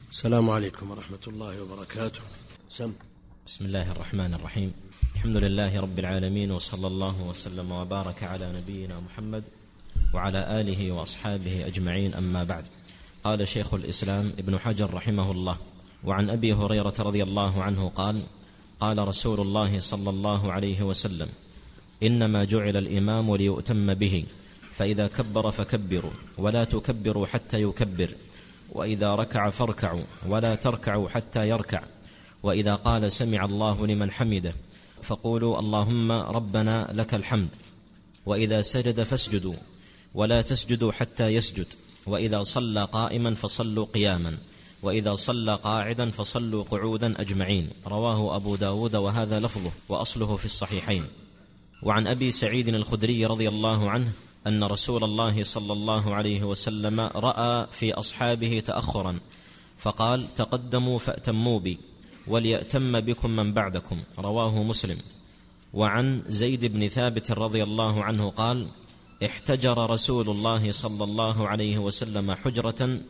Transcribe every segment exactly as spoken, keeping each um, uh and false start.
السلام عليكم ورحمة الله وبركاته. سم. بسم الله الرحمن الرحيم. الحمد لله رب العالمين، وصلى الله وسلم وبارك على نبينا محمد وعلى آله وأصحابه أجمعين، أما بعد. قال شيخ الإسلام ابن حجر رحمه الله: وعن أبي هريرة رضي الله عنه قال: قال رسول الله صلى الله عليه وسلم: إنما جعل الإمام ليؤتم به، فإذا كبر فكبروا ولا تكبروا حتى يكبر، وإذا ركع فاركعوا ولا تركعوا حتى يركع، وإذا قال سمع الله لمن حمده فقولوا اللهم ربنا لك الحمد، وإذا سجد فاسجدوا ولا تسجدوا حتى يسجد، وإذا صلى قائما فصلوا قياما، وإذا صلى قاعدا فصلوا قعودا أجمعين. رواه أبو داود وهذا لفظه وأصله في الصحيحين. وعن أبي سعيد الخدري رضي الله عنه أن رسول الله صلى الله عليه وسلم رأى في أصحابه تأخرا فقال: تقدموا فأتموا بي وليأتم بكم من بعدكم. رواه مسلم. وعن زيد بن ثابت رضي الله عنه قال: احتجر رسول الله صلى الله عليه وسلم حجرة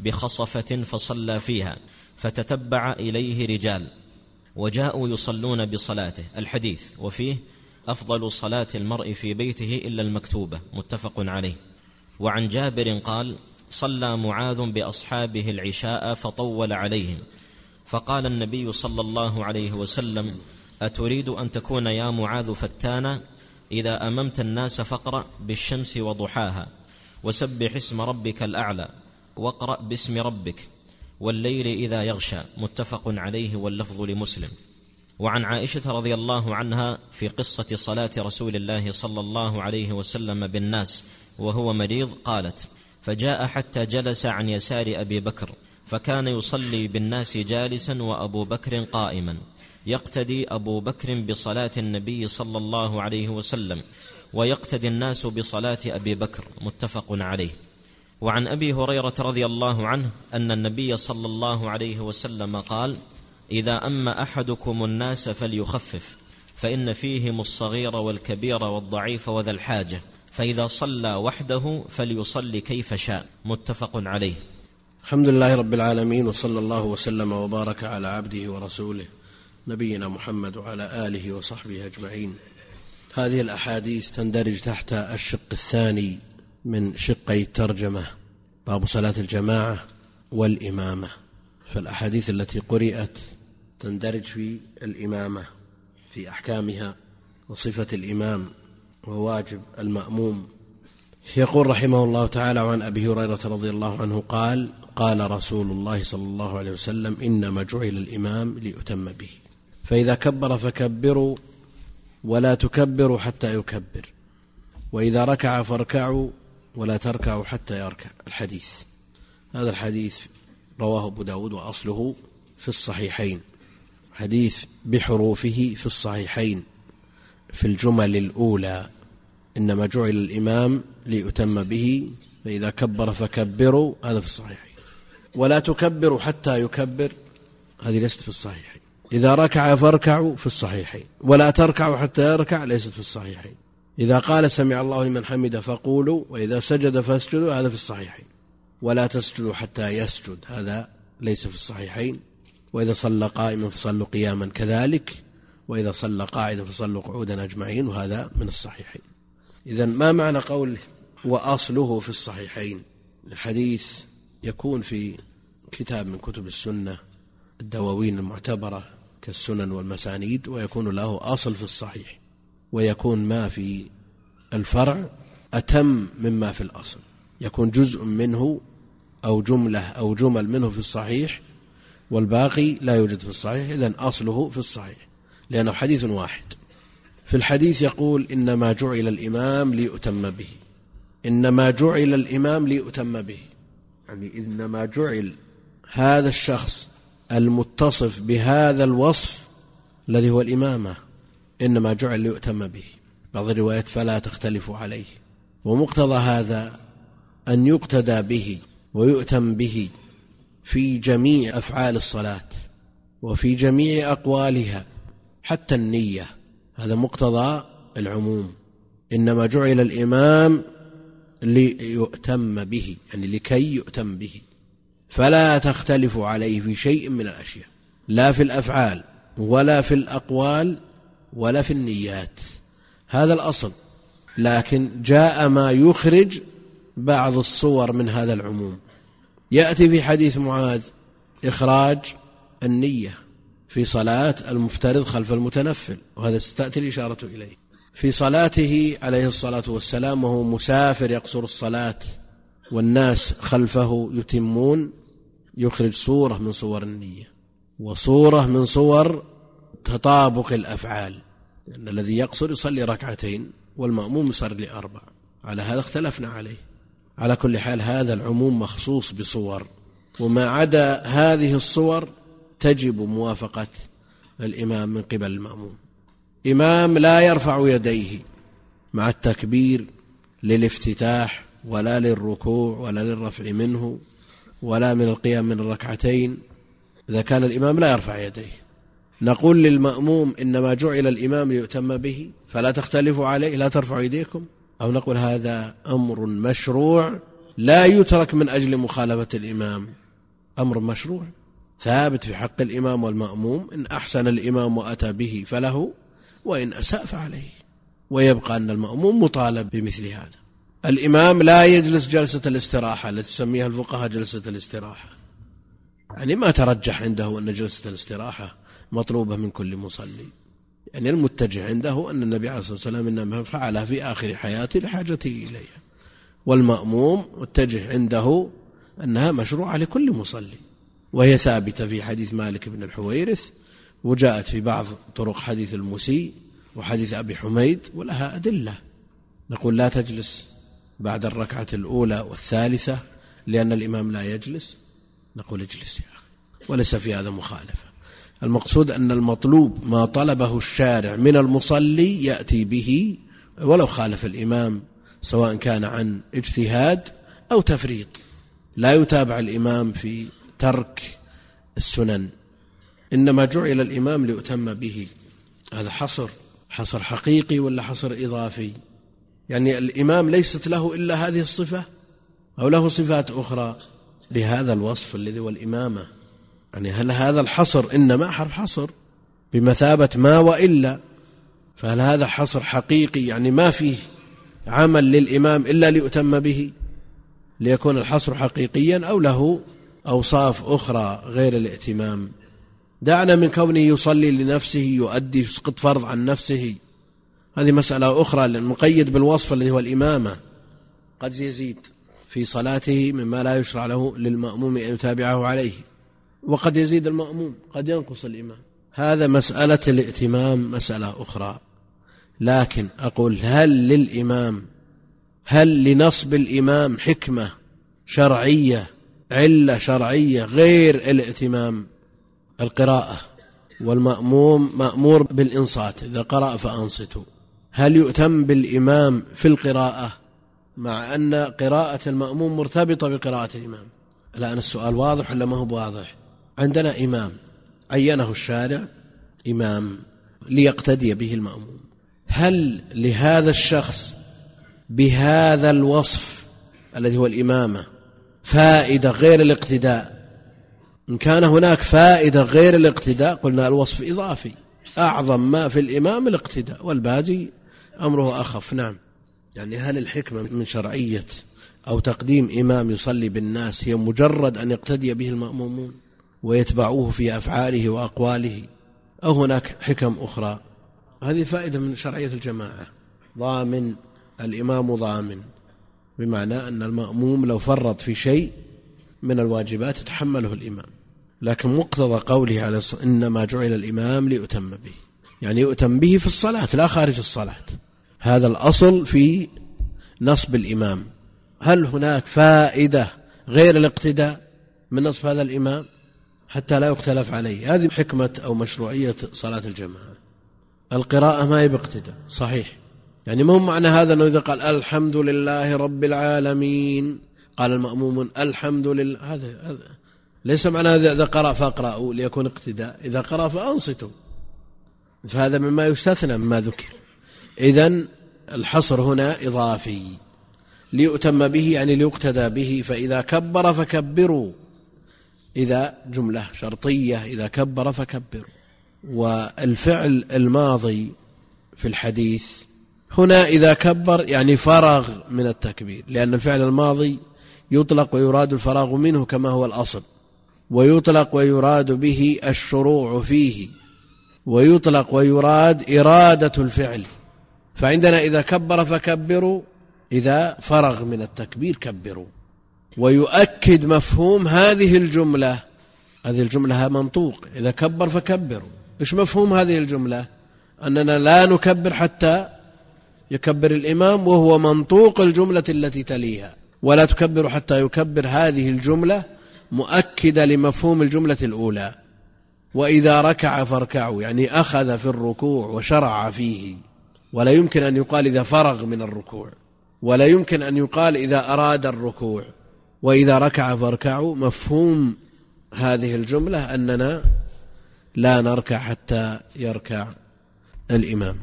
بخصفة فصلى فيها، فتتبع إليه رجال وجاءوا يصلون بصلاته. الحديث. وفيه: أفضل صلاة المرء في بيته إلا المكتوبة. متفق عليه. وعن جابر قال: صلى معاذ بأصحابه العشاء فطول عليهم، فقال النبي صلى الله عليه وسلم: أتريد أن تكون يا معاذ فتانا؟ إذا أممت الناس فاقرأ بالشمس وضحاها، وسبح اسم ربك الأعلى، واقرأ باسم ربك، والليل إذا يغشى. متفق عليه، واللفظ لمسلم. وعن عائشة رضي الله عنها في قصة صلاة رسول الله صلى الله عليه وسلم بالناس وهو مريض قالت: فجاء حتى جلس عن يسار أبي بكر، فكان يصلي بالناس جالسا وأبو بكر قائما، يقتدي أبو بكر بصلاة النبي صلى الله عليه وسلم، ويقتدي الناس بصلاة أبي بكر. متفق عليه. وعن أبي هريرة رضي الله عنه أن النبي صلى الله عليه وسلم قال: إذا أما أحدكم الناس فليخفف، فإن فيهم الصغير والكبير والضعيف وذا الحاجة، فإذا صلى وحده فليصلي كيف شاء. متفق عليه. الحمد لله رب العالمين، وصلى الله وسلم وبارك على عبده ورسوله نبينا محمد وعلى آله وصحبه أجمعين. هذه الأحاديث تندرج تحت الشق الثاني من شقي الترجمة، باب صلاة الجماعة والإمامة. فالأحاديث التي قرأت تندرج في الإمامة، في أحكامها وصفة الإمام وواجب المأموم. يقول رحمه الله تعالى: وعن أبي هريرة رضي الله عنه قال: قال رسول الله صلى الله عليه وسلم: إنما جعل الإمام ليؤتم به، فإذا كبر فكبروا ولا تكبروا حتى يكبر، وإذا ركع فاركعوا ولا تركعوا حتى يركع. الحديث. هذا الحديث رواه أبو داود وأصله في الصحيحين، حديث بحروفه في الصحيحين في الجمل الأولى: إنما جعل الإمام ليؤتم به، فإذا كبر فكبروا، هذا في الصحيحين. ولا تكبروا حتى يكبر، هذه ليست في الصحيحين. إذا ركع فاركعوا في الصحيحين. ولا تركعوا حتى يركع، ليست في الصحيحين. إذا قال سمع الله لمن حمده فقولوا، وإذا سجد فاسجدوا، هذا في الصحيحين. ولا تسجدوا حتى يسجد، هذا ليس في الصحيحين. وإذا صلى قائما فصلوا قياما كذلك، وإذا صلى قاعدا فصلوا قعودا أجمعين، وهذا من الصحيحين. إذن ما معنى قول وأصله في الصحيحين؟ الحديث يكون في كتاب من كتب السنة الدواوين المعتبرة كالسنن والمسانيد، ويكون له أصل في الصحيح، ويكون ما في الفرع أتم مما في الأصل، يكون جزء منه أو جملة أو جمل منه في الصحيح والباقي لا يوجد في الصحيح. إذن أصله في الصحيح لأنه حديث واحد. في الحديث يقول: إنما جعل الإمام ليؤتم به. إنما جعل الإمام ليؤتم به، يعني إنما جعل هذا الشخص المتصف بهذا الوصف الذي هو الإمامة، إنما جعل ليؤتم به. بعض الروايات: فلا تختلف عليه. ومقتضى هذا أن يقتدى به ويؤتم به في جميع أفعال الصلاة وفي جميع أقوالها، حتى النية، هذا مقتضى العموم. إنما جعل الإمام ليؤتم به، يعني لكي يؤتم به. فلا تختلف عليه في شيء من الأشياء، لا في الأفعال ولا في الأقوال ولا في النيات، هذا الأصل. لكن جاء ما يخرج بعض الصور من هذا العموم. يأتي في حديث معاذ إخراج النية في صلاة المفترض خلف المتنفل، وهذا ستأتي الإشارة إليه. في صلاته عليه الصلاة والسلام وهو مسافر يقصر الصلاة والناس خلفه يتمون، يخرج صورة من صور النية وصورة من صور تطابق الأفعال، لأن الذي يقصر يصلي ركعتين والمأموم يصلي أربع. على هذا اختلفنا عليه. على كل حال هذا العموم مخصوص بصور، وما عدا هذه الصور تجب موافقة الإمام من قبل المأموم. إمام لا يرفع يديه مع التكبير للافتتاح ولا للركوع ولا للرفع منه ولا من القيام من الركعتين، إذا كان الإمام لا يرفع يديه نقول للمأموم إنما جعل الإمام ليؤتم به فلا تختلفوا عليه، لا ترفعوا يديكم، أو نقول هذا أمر مشروع لا يترك من أجل مخالفة الإمام، أمر مشروع ثابت في حق الإمام والمأموم، إن أحسن الإمام وأتى به فله وإن أساء فعليه، ويبقى أن المأموم مطالب بمثل هذا. الإمام لا يجلس جلسة الاستراحة التي تسميها الفقهاء جلسة الاستراحة، يعني ما ترجح عنده أن جلسة الاستراحة مطلوبة من كل مصلي، يعني المتجه عنده أن النبي عليه الصلاة والسلام إنما فعلها في آخر حياته لحاجته إليها، والمأموم متجه عنده أنها مشروعة لكل مصلي، وهي ثابتة في حديث مالك بن الحويرث، وجاءت في بعض طرق حديث المسيء وحديث أبي حميد، ولها أدلة. نقول لا تجلس بعد الركعة الأولى والثالثة لأن الإمام لا يجلس، نقول اجلس يا أخي، وليس في هذا مخالفة. المقصود أن المطلوب ما طلبه الشارع من المصلي يأتي به ولو خالف الإمام، سواء كان عن اجتهاد أو تفريط، لا يتابع الإمام في ترك السنن، إنما جعل الإمام ليؤتم به. هذا حصر حصر حقيقي ولا حصر إضافي؟ يعني الإمام ليست له إلا هذه الصفة أو له صفات أخرى لهذا الوصف الذي هو الإمامة؟ يعني هل هذا الحصر إنما حرف حصر بمثابة ما وإلا؟ فهل هذا حصر حقيقي يعني ما فيه عمل للإمام إلا ليؤتم به ليكون الحصر حقيقيا، أو له أوصاف أخرى غير الائتمام؟ دعنا من كونه يصلي لنفسه يؤدي يسقط فرض عن نفسه، هذه مسألة أخرى، لأن مقيد بالوصف الذي هو الإمامة. قد يزيد في صلاته مما لا يشرع له للمأموم أن يتابعه عليه، وقد يزيد المأموم، قد ينقص الإمام، هذا مسألة الائتمام مسألة أخرى. لكن أقول هل للإمام هل لنصب الإمام حكمة شرعية، علة شرعية غير الائتمام؟ القراءة، والمأموم مأمور بالإنصات، إذا قرأ فأنصتوا. هل يؤتم بالإمام في القراءة مع أن قراءة المأموم مرتبطة بقراءة الإمام؟ الآن السؤال واضح ولا ما هو واضح؟ عندنا إمام عينه الشارع إمام ليقتدي به المأموم، هل لهذا الشخص بهذا الوصف الذي هو الإمامة فائدة غير الاقتداء؟ إن كان هناك فائدة غير الاقتداء قلنا الوصف إضافي، أعظم ما في الإمام الاقتداء والباقي أمره أخف. نعم، يعني هل الحكمة من شرعية أو تقديم إمام يصلي بالناس هي مجرد أن يقتدي به المأمومون ويتبعوه في أفعاله وأقواله، أو هناك حكم أخرى؟ هذه فائدة من شرعية الجماعة. ضامن الإمام ضامن، بمعنى أن المأموم لو فرط في شيء من الواجبات يتحمله الإمام، لكن مقتضى قوله على إنما جعل الإمام ليؤتم به، يعني يؤتم به في الصلاة لا خارج الصلاة، هذا الأصل في نصب الإمام. هل هناك فائدة غير الاقتداء من نصب هذا الإمام حتى لا يختلف عليه؟ هذه حكمة أو مشروعية صلاة الجماعة. القراءة ما يبقتدى صحيح، يعني ما هو معنى هذا أنه إذا قال الحمد لله رب العالمين قال المأموم الحمد لله، هذا هذا ليس معنى هذا إذا قرأ فاقرأوا ليكون اقتداء، إذا قرأ فأنصتوا، فهذا مما يستثنى مما ذكر. إذن الحصر هنا إضافي، ليؤتم به يعني ليقتدى به، فإذا كبر فكبروا، إذا جملة شرطية إذا كبر فكبروا. والفعل الماضي في الحديث هنا إذا كبر يعني فرغ من التكبير، لأن الفعل الماضي يطلق ويراد الفراغ منه كما هو الأصل، ويطلق ويراد به الشروع فيه، ويطلق ويراد إرادة الفعل. فعندنا إذا كبر فكبروا إذا فرغ من التكبير كبروا. ويؤكد مفهوم هذه الجملة، هذه الجملة منطوق إذا كبر فكبروا. إيش مفهوم هذه الجملة؟ أننا لا نكبر حتى يكبر الإمام، وهو منطوق الجملة التي تليها. ولا تكبر حتى يكبر، هذه الجملة مؤكدة لمفهوم الجملة الأولى. وإذا ركع فاركعوا يعني أخذ في الركوع وشرع فيه، ولا يمكن أن يقال إذا فرغ من الركوع، ولا يمكن أن يقال إذا أراد الركوع. وإذا ركع فاركعوا مفهوم هذه الجملة أننا لا نركع حتى يركع الإمام.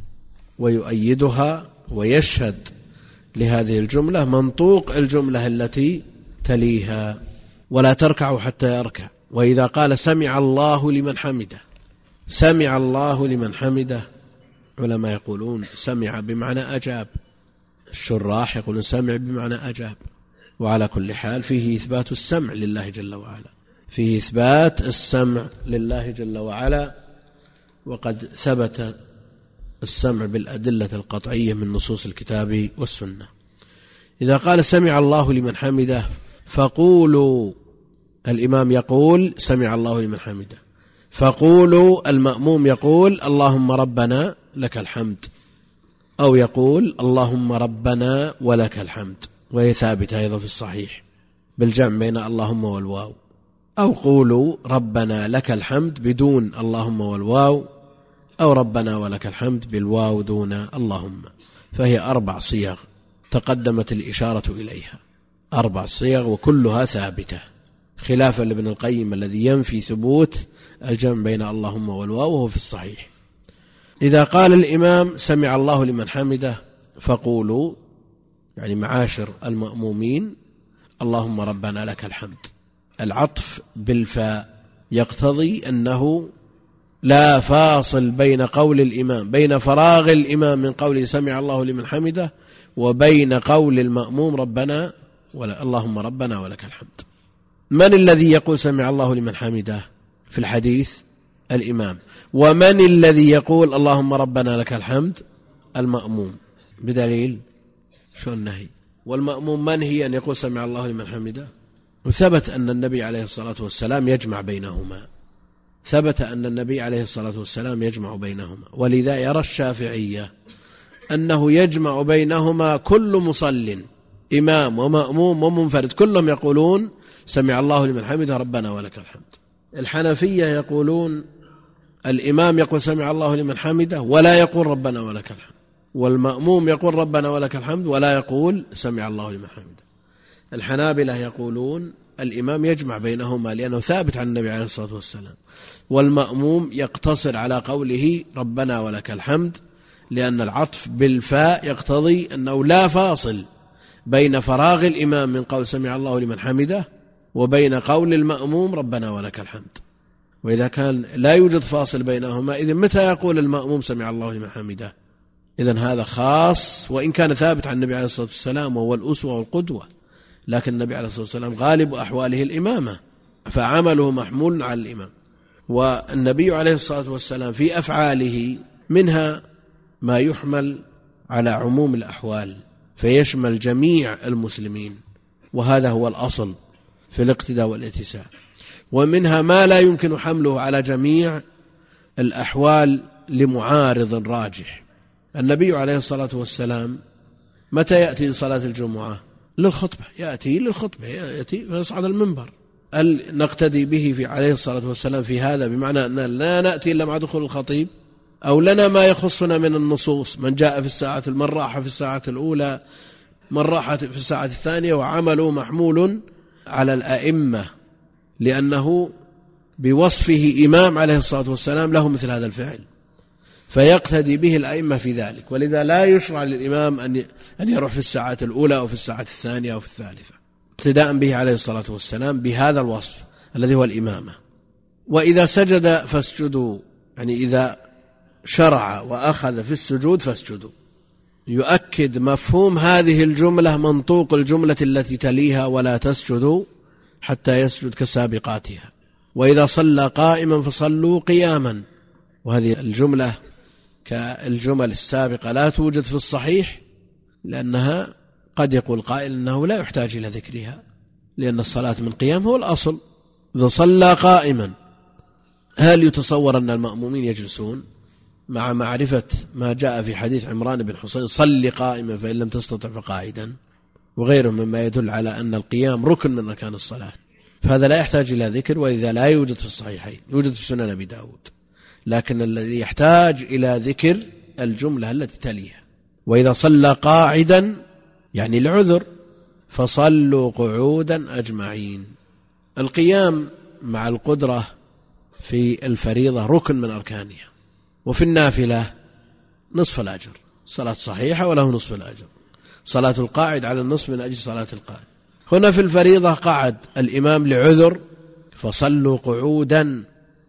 ويؤيدها ويشهد لهذه الجملة منطوق الجملة التي تليها: ولا تركعوا حتى يركع. وإذا قال سمع الله لمن حمده، سمع الله لمن حمده، علماء يقولون سمع بمعنى أجاب، الشراح يقولون سمع بمعنى أجاب. وعلى كل حال فيه إثبات السمع لله جل وعلا، فيه إثبات السمع لله جل وعلا. وقد ثبت السمع بالأدلة القطعية من نصوص الكتاب والسنة. إذا قال سمع الله لمن حمده فقولوا، الإمام يقول سمع الله لمن حمده، فقولوا المأموم يقول اللهم ربنا لك الحمد، أو يقول اللهم ربنا ولك الحمد. وهي ثابتة أيضا في الصحيح بالجمع بين اللهم والواو. أو قولوا ربنا لك الحمد بدون اللهم والواو، أو ربنا ولك الحمد بالواو دون اللهم. فهي أربع صيغ تقدمت الإشارة إليها، أربع صيغ وكلها ثابتة، خلافا لابن القيم الذي ينفي ثبوت الجمع بين اللهم والواو وهو في الصحيح. إذا قال الإمام سمع الله لمن حمده فقولوا يعني معاشر المأمومين اللهم ربنا لك الحمد. العطف بالفاء يقتضي أنه لا فاصل بين قول الإمام، بين فراغ الإمام من قوله سمع الله لمن حمده وبين قول المأموم ربنا ولا اللهم ربنا ولك الحمد. من الذي يقول سمع الله لمن حمده في الحديث؟ الإمام. ومن الذي يقول اللهم ربنا لك الحمد؟ المأموم. بدليل شو النهي؟ والمأموم منهي أن يقول سمع الله لمن حمده. وثبت أن النبي عليه الصلاة والسلام يجمع بينهما، ثبت أن النبي عليه الصلاة والسلام يجمع بينهما. ولذا يرى الشافعية أنه يجمع بينهما كل مصل، إمام ومأموم ومنفرد، كلهم يقولون سمع الله لمن حمده ربنا ولك الحمد. الحنفية يقولون الإمام يقول سمع الله لمن حمده ولا يقول ربنا ولك الحمد، والمأموم يقول ربنا ولك الحمد ولا يقول سمع الله لمن حمده. الحنابلة يقولون الإمام يجمع بينهما لأنه ثابت عن النبي عليه الصلاة والسلام، والمأموم يقتصر على قوله ربنا ولك الحمد، لأن العطف بالفاء يقتضي أنه لا فاصل بين فراغ الإمام من قول سمع الله لمن حمده وبين قول المأموم ربنا ولك الحمد. وإذا كان لا يوجد فاصل بينهما إذن متى يقول المأموم سمع الله لمن حمده؟ إذن هذا خاص، وإن كان ثابت عن النبي عليه الصلاة والسلام وهو الأسوة والقدوة، لكن النبي عليه الصلاة والسلام غالب أحواله الإمامة، فعمله محمول على الإمام. والنبي عليه الصلاة والسلام في أفعاله منها ما يحمل على عموم الأحوال فيشمل جميع المسلمين، وهذا هو الأصل في الاقتداء والاتساع. ومنها ما لا يمكن حمله على جميع الأحوال لمعارض راجح. النبي عليه الصلاة والسلام متى يأتي لصلاة الجمعة؟ للخطبة، يأتي للخطبة، يأتي ويصعد المنبر. هل نقتدي به في عليه الصلاة والسلام في هذا بمعنى أن لا نأتي إلا مع دخول الخطيب؟ أو لنا ما يخصنا من النصوص، من جاء في الساعة من راح في الساعة الأولى، من راح في الساعة الثانية، وعمله محمول على الأئمة لأنه بوصفه إمام عليه الصلاة والسلام له مثل هذا الفعل، فيقتدي به الأئمة في ذلك. ولذا لا يشرع للإمام أن يروح في الساعة الأولى أو في الساعة الثانية أو في الثالثة، اقتداء به عليه الصلاة والسلام بهذا الوصف الذي هو الإمامة. وإذا سجد فاسجدوا، يعني إذا شرع وأخذ في السجود فاسجدوا، يؤكد مفهوم هذه الجملة منطوق الجملة التي تليها ولا تسجدوا حتى يسجد كسابقاتها. وإذا صلى قائما فصلوا قياما، وهذه الجملة كالجمل السابقة لا توجد في الصحيح، لأنها قد يقول قائل أنه لا يحتاج إلى ذكرها، لأن الصلاة من قيام هو الأصل. إذا صلى قائما، هل يتصور أن المأمومين يجلسون مع معرفة ما جاء في حديث عمران بن حسين صل قائما فإن لم تستطع فقاعدا، وغيره مما يدل على أن القيام ركن من أركان الصلاة، فهذا لا يحتاج إلى ذكر، وإذا لا يوجد في الصحيحين يوجد في سنن أبي داود. لكن الذي يحتاج إلى ذكر الجملة التي تليها. وإذا صلى قاعدا يعني العذر فصلوا قعودا أجمعين. القيام مع القدرة في الفريضة ركن من أركانها، وفي النافلة نصف الأجر، صلاة صحيحة وله نصف الأجر، صلاة القاعد على النصف من أجل صلاة القاعد. هنا في الفريضة قعد الإمام لعذر فصلوا قعودا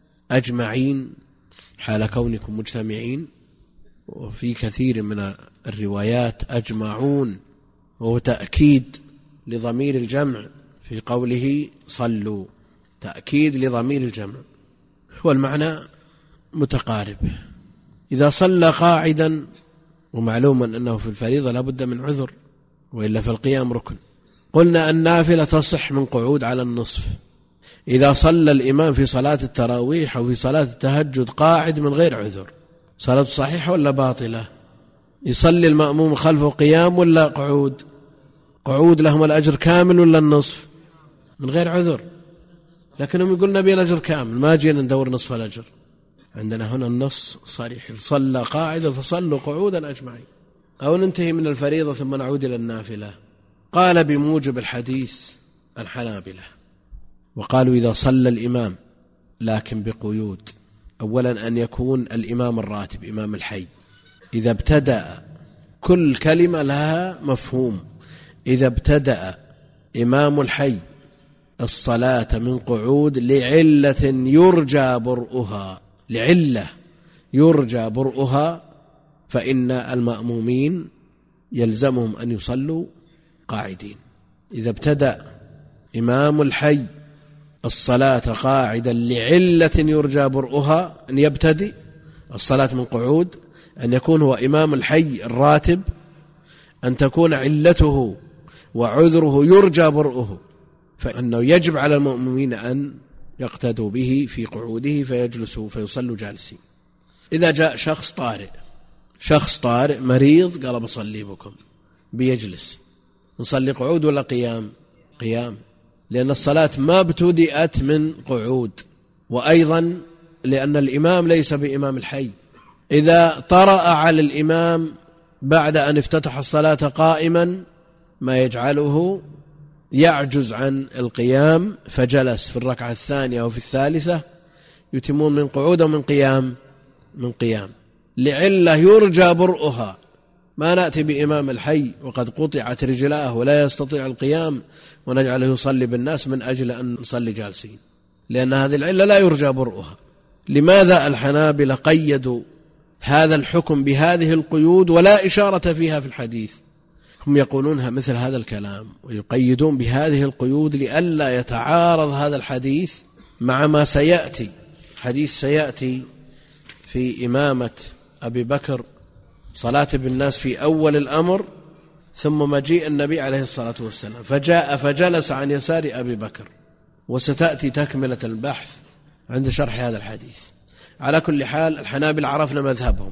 أجمعين حال كونكم مجتمعين، وفي كثير من الروايات أجمعون، وهو تأكيد لضمير الجمع في قوله صلوا، تأكيد لضمير الجمع، والمعنى متقارب. إذا صلى قاعدا، ومعلوم أنه في الفريضة لا بد من عذر وإلا فالقيام ركن. قلنا النافلة تصح من قعود على النصف. إذا صلى الإمام في صلاة التراويح أو في صلاة التهجد قاعد من غير عذر، صلاة صحيحة ولا باطلة؟ يصلي المأموم خلفه قيام ولا قعود؟ قعود لهم الأجر كامل ولا النصف؟ من غير عذر. لكنهم يقولون نبي الأجر كامل، ما جينا ندور نصف الأجر. عندنا هنا النص صريح، صلى قاعدا فصلوا قعودا أجمعين. أو ننتهي من الفريضة ثم نعود إلى النافلة. قال بموجب الحديث الحنابلة، وقالوا إذا صلى الإمام لكن بقيود. أولا أن يكون الإمام الراتب إمام الحي، إذا ابتدأ كل كلمة لها مفهوم. إذا ابتدأ إمام الحي الصلاة من قعود لعلة يرجى برؤها، لعلة يرجى برؤها، فإن المأمومين يلزمهم أن يصلوا قاعدين. إذا ابتدأ إمام الحي الصلاة قاعدا لعلة يرجى برؤها، أن يبتدئ الصلاة من قعود، أن يكون هو إمام الحي الراتب، أن تكون علته وعذره يرجى برؤه، فإنه يجب على المؤمنين أن يقتدوا به في قعوده فيجلسوا فيصلوا جالسين. إذا جاء شخص طارئ، شخص طارئ مريض قال بصلي بكم، بيجلس، نصلي قعود ولا قيام؟ قيام، لأن الصلاة ما ابتدأت من قعود، وأيضا لأن الإمام ليس بإمام الحي. إذا طرأ على الإمام بعد أن افتتح الصلاة قائما ما يجعله يعجز عن القيام فجلس في الركعة الثانية وفي الثالثة، يتمون من قعود ومن قيام؟ من قيام، لعلة يرجى برؤها. ما نأتي بإمام الحي وقد قطعت رجلاه ولا يستطيع القيام ونجعله يصلي بالناس من أجل أن نصلي جالسين، لأن هذه العلة لا يرجى برؤها. لماذا الحنابلة قيدوا هذا الحكم بهذه القيود ولا إشارة فيها في الحديث؟ هم يقولونها مثل هذا الكلام ويقيدون بهذه القيود لئلا يتعارض هذا الحديث مع ما سيأتي. حديث سيأتي في إمامة أبي بكر، صلاة بالناس في أول الأمر، ثم مجيء النبي عليه الصلاة والسلام فجاء فجلس عن يسار أبي بكر، وستأتي تكملة البحث عند شرح هذا الحديث. على كل حال الحنابل عرفنا مذهبهم،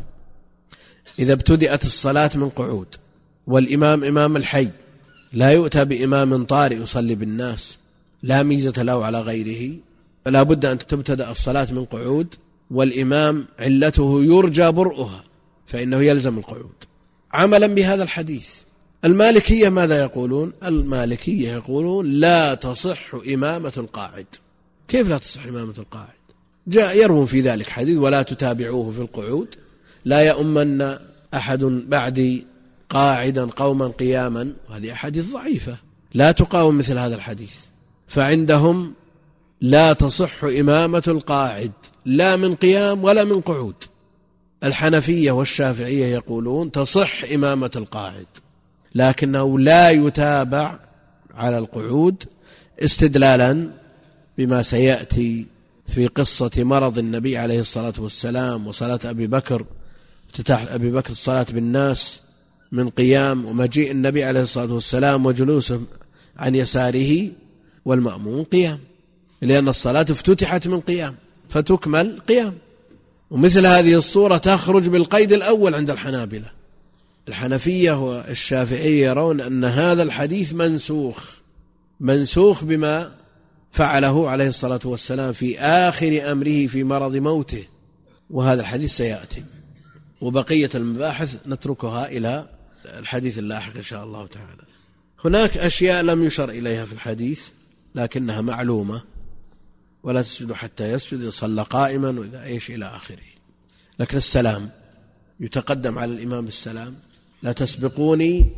إذا ابتدأت الصلاة من قعود والإمام إمام الحي لا يؤتى بإمام طارئ يصلي بالناس لا ميزة له على غيره، فلا بد أن تبتدأ الصلاة من قعود، والإمام علته يرجى برؤها فإنه يلزم القعود عملا بهذا الحديث. المالكية ماذا يقولون؟ المالكية يقولون لا تصح إمامة القاعد. كيف لا تصح إمامة القاعد؟ جاء يروون في ذلك حديث ولا تتابعوه في القعود، لا يؤمن أحد بعدي قاعدا قوما قياما، وهذه أحاديث ضعيفة لا تقاوم مثل هذا الحديث. فعندهم لا تصح إمامة القاعد لا من قيام ولا من قعود. الحنفية والشافعية يقولون تصح إمامة القاعد، لكنه لا يتابع على القعود، استدلالا بما سيأتي في قصة مرض النبي عليه الصلاة والسلام وصلاة أبي بكر، افتتاح أبي بكر الصلاة بالناس من قيام، ومجيء النبي عليه الصلاة والسلام وجلوسه عن يساره والمأمون قيام، لأن الصلاة افتتحت من قيام فتكمل قيام. ومثل هذه الصورة تخرج بالقيد الأول عند الحنابلة. الحنفية والشافعية يرون أن هذا الحديث منسوخ منسوخ بما فعله عليه الصلاة والسلام في آخر أمره في مرض موته، وهذا الحديث سيأتي، وبقية المباحث نتركها إلى الحديث اللاحق إن شاء الله تعالى. هناك أشياء لم يشر إليها في الحديث لكنها معلومة: ولا تسجد حتى يسجد، إذا صلى قائما، وإذا إيش إلى آخره. لكن السلام يتقدم على الإمام بالسلام: لا تسبقوني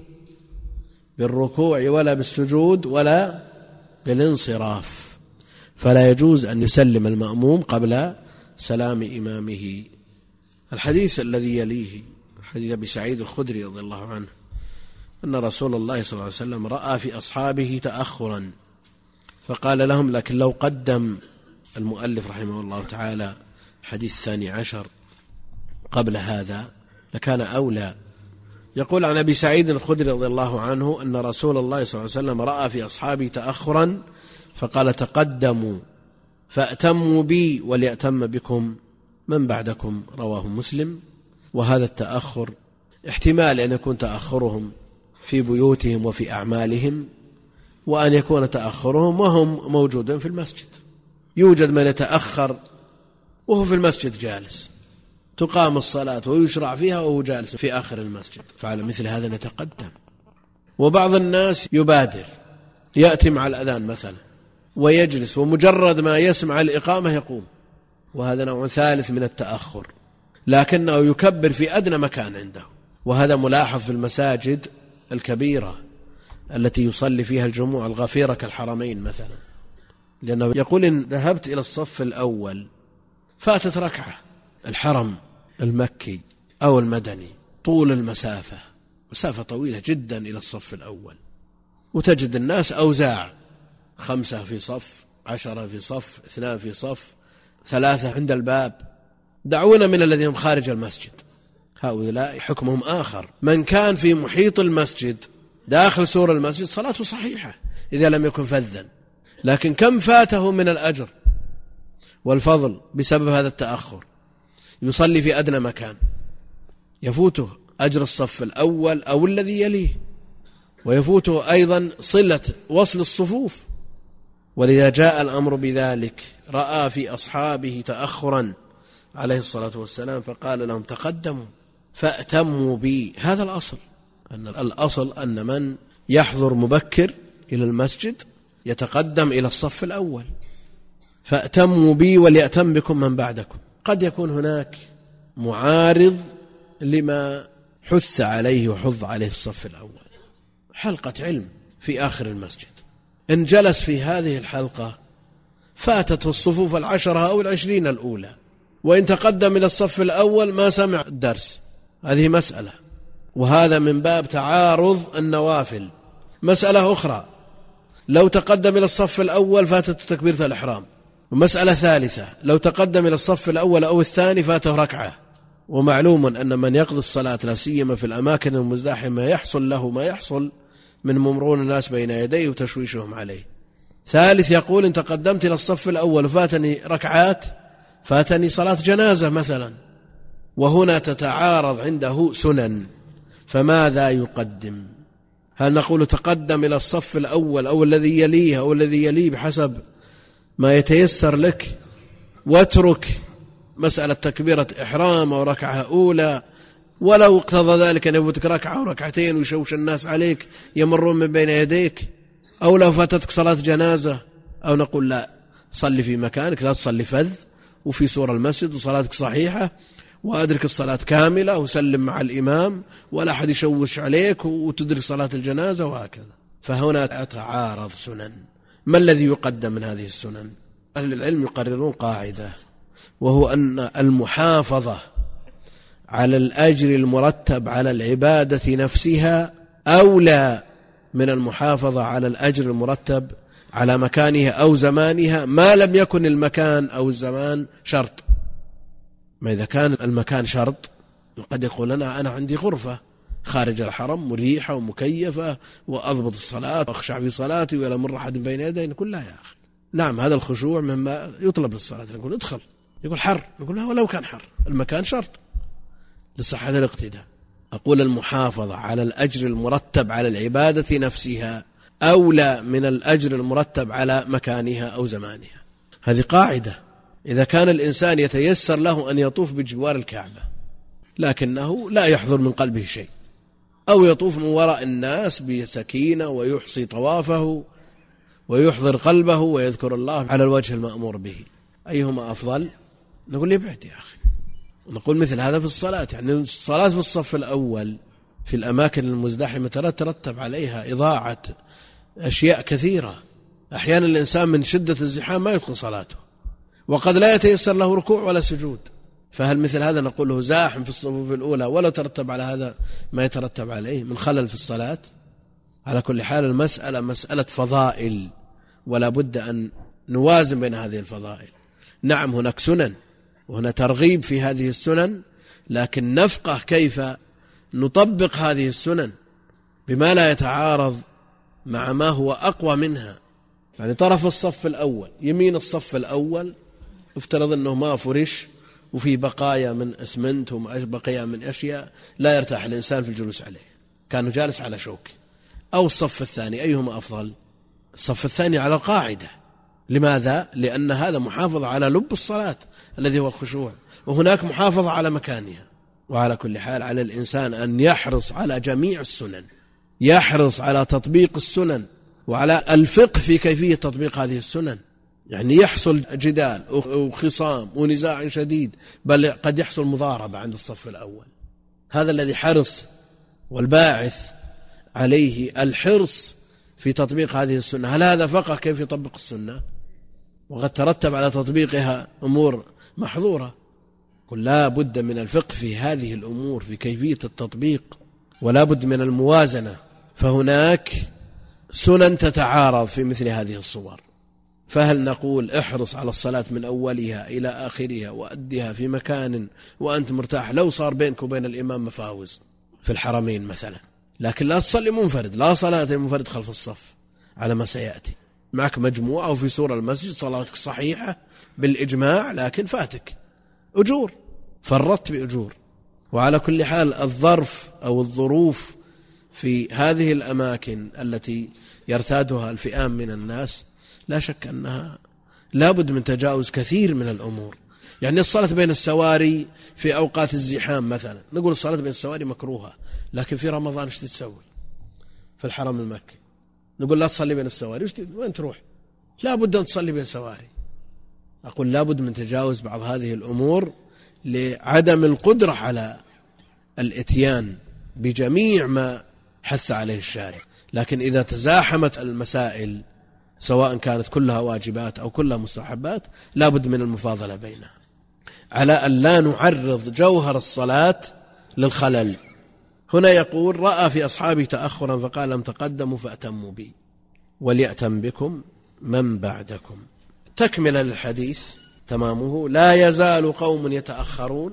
بالركوع ولا بالسجود ولا بالانصراف، فلا يجوز أن يسلم المأموم قبل سلام إمامه. الحديث الذي يليه حديث أبي سعيد الخدري رضي الله عنه أن رسول الله صلى الله عليه وسلم رأى في أصحابه تأخرا فقال لهم، لكن لو قدم المؤلف رحمه الله تعالى حديث ثاني عشر قبل هذا لكان أولى. يقول عن أبي سعيد الخدري رضي الله عنه أن رسول الله صلى الله عليه وسلم رأى في أصحابه تأخرا فقال: تقدموا فأتموا بي وليأتم بكم من بعدكم. رواه مسلم. وهذا التأخر احتمال أن يكون تأخرهم في بيوتهم وفي أعمالهم، وأن يكون تأخرهم وهم موجودين في المسجد. يوجد من يتأخر وهو في المسجد جالس، تقام الصلاة ويشرع فيها وهو جالس في آخر المسجد، فعلى مثل هذا نتقدم. وبعض الناس يبادر، يأتي مع الأذان مثلا ويجلس، ومجرد ما يسمع الإقامة يقوم، وهذا نوع ثالث من التأخر، لكنه يكبر في أدنى مكان عنده. وهذا ملاحظ في المساجد الكبيرة التي يصلي فيها الجموع الغفيرة كالحرمين مثلا، لأنه يقول إن ذهبت إلى الصف الأول فاتت ركعة. الحرم المكي أو المدني طول المسافة، مسافة طويلة جدا إلى الصف الأول، وتجد الناس أوزاع: خمسة في صف، عشرة في صف، اثنان في صف، ثلاثة عند الباب. دعونا من الذين خارج المسجد، هؤلاء حكمهم آخر. من كان في محيط المسجد داخل سور المسجد صلاته صحيحة إذا لم يكن فذا، لكن كم فاته من الأجر والفضل بسبب هذا التأخر. يصلي في أدنى مكان يفوته أجر الصف الأول أو الذي يليه، ويفوته أيضا صلة وصل الصفوف. ولذا جاء الأمر بذلك. رأى في أصحابه تأخرا عليه الصلاة والسلام فقال لهم: تقدموا فأتموا بي. هذا الأصل، أن الأصل أن من يحضر مبكر إلى المسجد يتقدم إلى الصف الأول. فأتموا بي وليأتم بكم من بعدكم. قد يكون هناك معارض لما حث عليه وحض عليه في الصف الأول، حلقة علم في آخر المسجد، إن جلس في هذه الحلقة فاتته الصفوف العشرة أو العشرين الأولى، وإن تقدم إلى الصف الأول ما سمع الدرس. هذه مسألة، وهذا من باب تعارض النوافل. مسألة أخرى: لو تقدم إلى الصف الأول فاتت تكبيرة الإحرام. ومسألة ثالثة: لو تقدم إلى الصف الأول أو الثاني فاته ركعة. ومعلوم أن من يقضي الصلاة لا سيما في الأماكن المزدحمة يحصل له ما يحصل من ممرون الناس بين يديه وتشويشهم عليه. ثالث يقول: إن تقدمت إلى الصف الأول وفاتني ركعات فاتني صلاة جنازة مثلا، وهنا تتعارض عنده سنن، فماذا يقدم؟ هل نقول تقدم إلى الصف الأول أو الذي يليه أو الذي يليه بحسب ما يتيسر لك، واترك مسألة تكبيرة إحرام أو ركعة أولى، ولو اقتضى ذلك أن يفوتك ركعة وركعتين ويشوش الناس عليك يمرون من بين يديك، أو لو فاتتك صلاة جنازة؟ أو نقول لا، صلي في مكانك، لا تصلي فذ وفي سور المسجد وصلاتك صحيحة، وأدرك الصلاة كاملة وسلم مع الإمام ولا أحد يشوش عليك وتدرك صلاة الجنازة، وهكذا. فهنا تعارض سنن. ما الذي يقدم من هذه السنن؟ أهل العلم يقررون قاعدة، وهو أن المحافظة على الأجر المرتب على العبادة نفسها أولى من المحافظة على الأجر المرتب على مكانها أو زمانها، ما لم يكن المكان أو الزمان شرط. ما إذا كان المكان شرط قد يقول لنا أنا عندي غرفة خارج الحرم مريحة ومكيفة وأضبط الصلاة وأخشع في صلاتي ولا مر أحد بين يدي، نقول لا يا أخي، نعم هذا الخشوع مما يطلب للصلاة، نقول ادخل، يقول حر، نقول لا ولو كان حر المكان شرط لصحة الاقتداء. أقول المحافظة على الأجر المرتب على العبادة نفسها أولى من الأجر المرتب على مكانها أو زمانها. هذه قاعدة. إذا كان الإنسان يتيسر له أن يطوف بجوار الكعبة لكنه لا يحضر من قلبه شيء، أو يطوف من وراء الناس بسكينة ويحصي طوافه ويحضر قلبه ويذكر الله على الوجه المأمور به، أيهما أفضل؟ نقول يبعد يا أخي. نقول مثل هذا في الصلاة، يعني الصلاة في الصف الأول في الأماكن المزدحمة ترتب عليها إضاعة أشياء كثيرة. أحيانا الإنسان من شدة الزحام ما يتقن صلاته، وقد لا يتيسر له ركوع ولا سجود، فهل مثل هذا نقول له زاحم في الصفوف الأولى ولو ترتب على هذا ما يترتب عليه من خلل في الصلاة؟ على كل حال المسألة مسألة فضائل، ولا بد أن نوازن بين هذه الفضائل. نعم هناك سنن وهنا ترغيب في هذه السنن، لكن نفقه كيف نطبق هذه السنن بما لا يتعارض مع ما هو أقوى منها. يعني طرف الصف الأول يمين الصف الأول افترض أنه ما فرش وفي بقايا من أسمنت وبقايا من أشياء لا يرتاح الإنسان في الجلوس عليه، كان جالس على شوك. أو الصف الثاني، أيهما أفضل؟ الصف الثاني على القاعدة. لماذا؟ لأن هذا محافظة على لب الصلاة الذي هو الخشوع، وهناك محافظة على مكانها. وعلى كل حال على الإنسان أن يحرص على جميع السنن، يحرص على تطبيق السنن وعلى الفقه في كيفية تطبيق هذه السنن. يعني يحصل جدال وخصام ونزاع شديد، بل قد يحصل مضاربة عند الصف الأول. هذا الذي حرص والباعث عليه الحرص في تطبيق هذه السنة. هل هذا فقه كيف يطبق السنة؟ وقد ترتب على تطبيقها أمور محظورة. قل لا بد من الفقه في هذه الأمور في كيفية التطبيق، ولا بد من الموازنة، فهناك سنن تتعارض في مثل هذه الصور. فهل نقول احرص على الصلاة من أولها إلى آخرها وأدها في مكان وأنت مرتاح، لو صار بينك وبين الإمام مفاوز في الحرمين مثلا، لكن لا تصلي منفرد، لا صلاة منفرد خلف الصف على ما سيأتي، معك مجموعة وفي سور المسجد صلاتك صحيحة بالإجماع، لكن فاتك أجور، فرطت بأجور. وعلى كل حال الظرف أو الظروف في هذه الأماكن التي يرتادها الفئام من الناس لا شك أنها لا بد من تجاوز كثير من الأمور. يعني الصلاة بين السواري في أوقات الزحام مثلا، نقول الصلاة بين السواري مكروهة، لكن في رمضان ايش تسوي في الحرم المكي؟ نقول لا تصلي بين السواري، وين تروح؟ لا بد أن تصلي بين السواري. أقول لا بد من تجاوز بعض هذه الأمور لعدم القدرة على الاتيان بجميع ما حث عليه الشارع. لكن إذا تزاحمت المسائل سواء كانت كلها واجبات أو كلها مستحبات لا بد من المفاضلة بينها، على أن لا نعرض جوهر الصلاة للخلل. هنا يقول رأى في أصحابه تأخرا فقال لم تقدموا فأتموا بي وليأتم بكم من بعدكم. تكمل للحديث تمامه: لا يزال قوم يتأخرون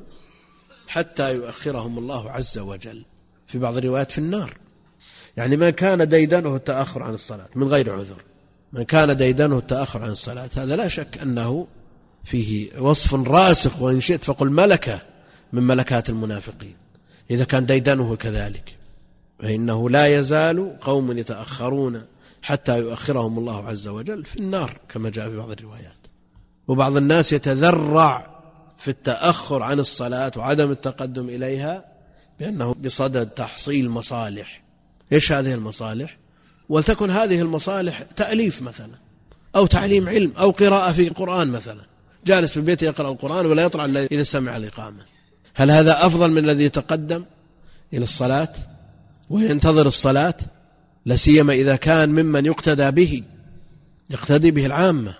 حتى يؤخرهم الله عز وجل. في بعض الروايات في النار. يعني من كان ديدنه التأخر عن الصلاة من غير عذر، من كان ديدنه التأخر عن الصلاة، هذا لا شك أنه فيه وصف راسخ، وإن شئت فقل ملكة من ملكات المنافقين إذا كان ديدنه كذلك. فإنه لا يزال قوم يتأخرون حتى يؤخرهم الله عز وجل في النار كما جاء في بعض الروايات. وبعض الناس يتذرع في التأخر عن الصلاة وعدم التقدم إليها بأنه بصدد تحصيل مصالح. إيش هذه المصالح؟ وتكن هذه المصالح تأليف مثلا، أو تعليم علم، أو قراءة في القرآن مثلا، جالس في بيته يقرأ القرآن ولا يطلع إلا إذا سمع الإقامة. هل هذا أفضل من الذي يتقدم إلى الصلاة وينتظر الصلاة؟ لا سيما إذا كان ممن يقتدى به، يقتدي به العامة.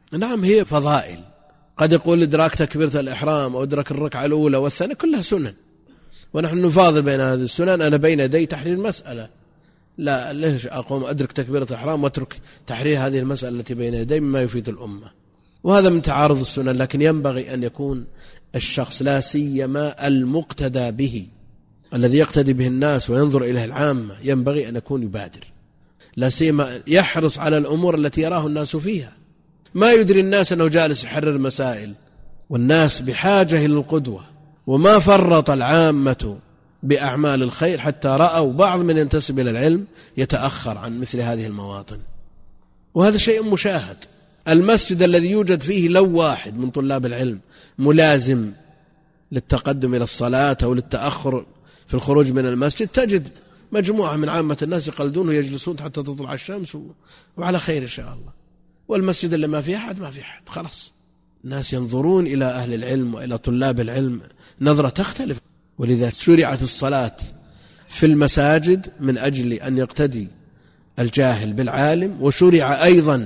نعم هي فضائل، قد يقول إدراك تكبيرة الإحرام أو إدراك الركعة الأولى والثانية كلها سنن، ونحن نفاضل بين هذه السنن. أنا بين يدي تحرير المسألة، لا ليش أقوم أدرك تكبيرة الإحرام وأترك تحرير هذه المسألة التي بين يدي مما يفيد الأمة، وهذا من تعارض السنن. لكن ينبغي أن يكون الشخص لا سيما المقتدى به الذي يقتدي به الناس وينظر إليه العامة، ينبغي أن يكون يبادر، لا سيما يحرص على الأمور التي يراه الناس فيها. ما يدري الناس أنه جالس يحرر مسائل، والناس بحاجة إلى القدوة، وما فرط العامة بأعمال الخير حتى رأوا بعض من ينتسب إلى العلم يتأخر عن مثل هذه المواطن، وهذا شيء مشاهد. المسجد الذي يوجد فيه لو واحد من طلاب العلم ملازم للتقدم إلى الصلاة أو للتأخر في الخروج من المسجد، تجد مجموعة من عامة الناس يقلدون ويجلسون حتى تطلع الشمس وعلى خير إن شاء الله. والمسجد اللي ما فيه أحد ما فيه أحد، خلاص الناس ينظرون إلى أهل العلم وإلى طلاب العلم نظرة تختلف. ولذا شرعت الصلاة في المساجد من أجل أن يقتدي الجاهل بالعالم، وشرع أيضا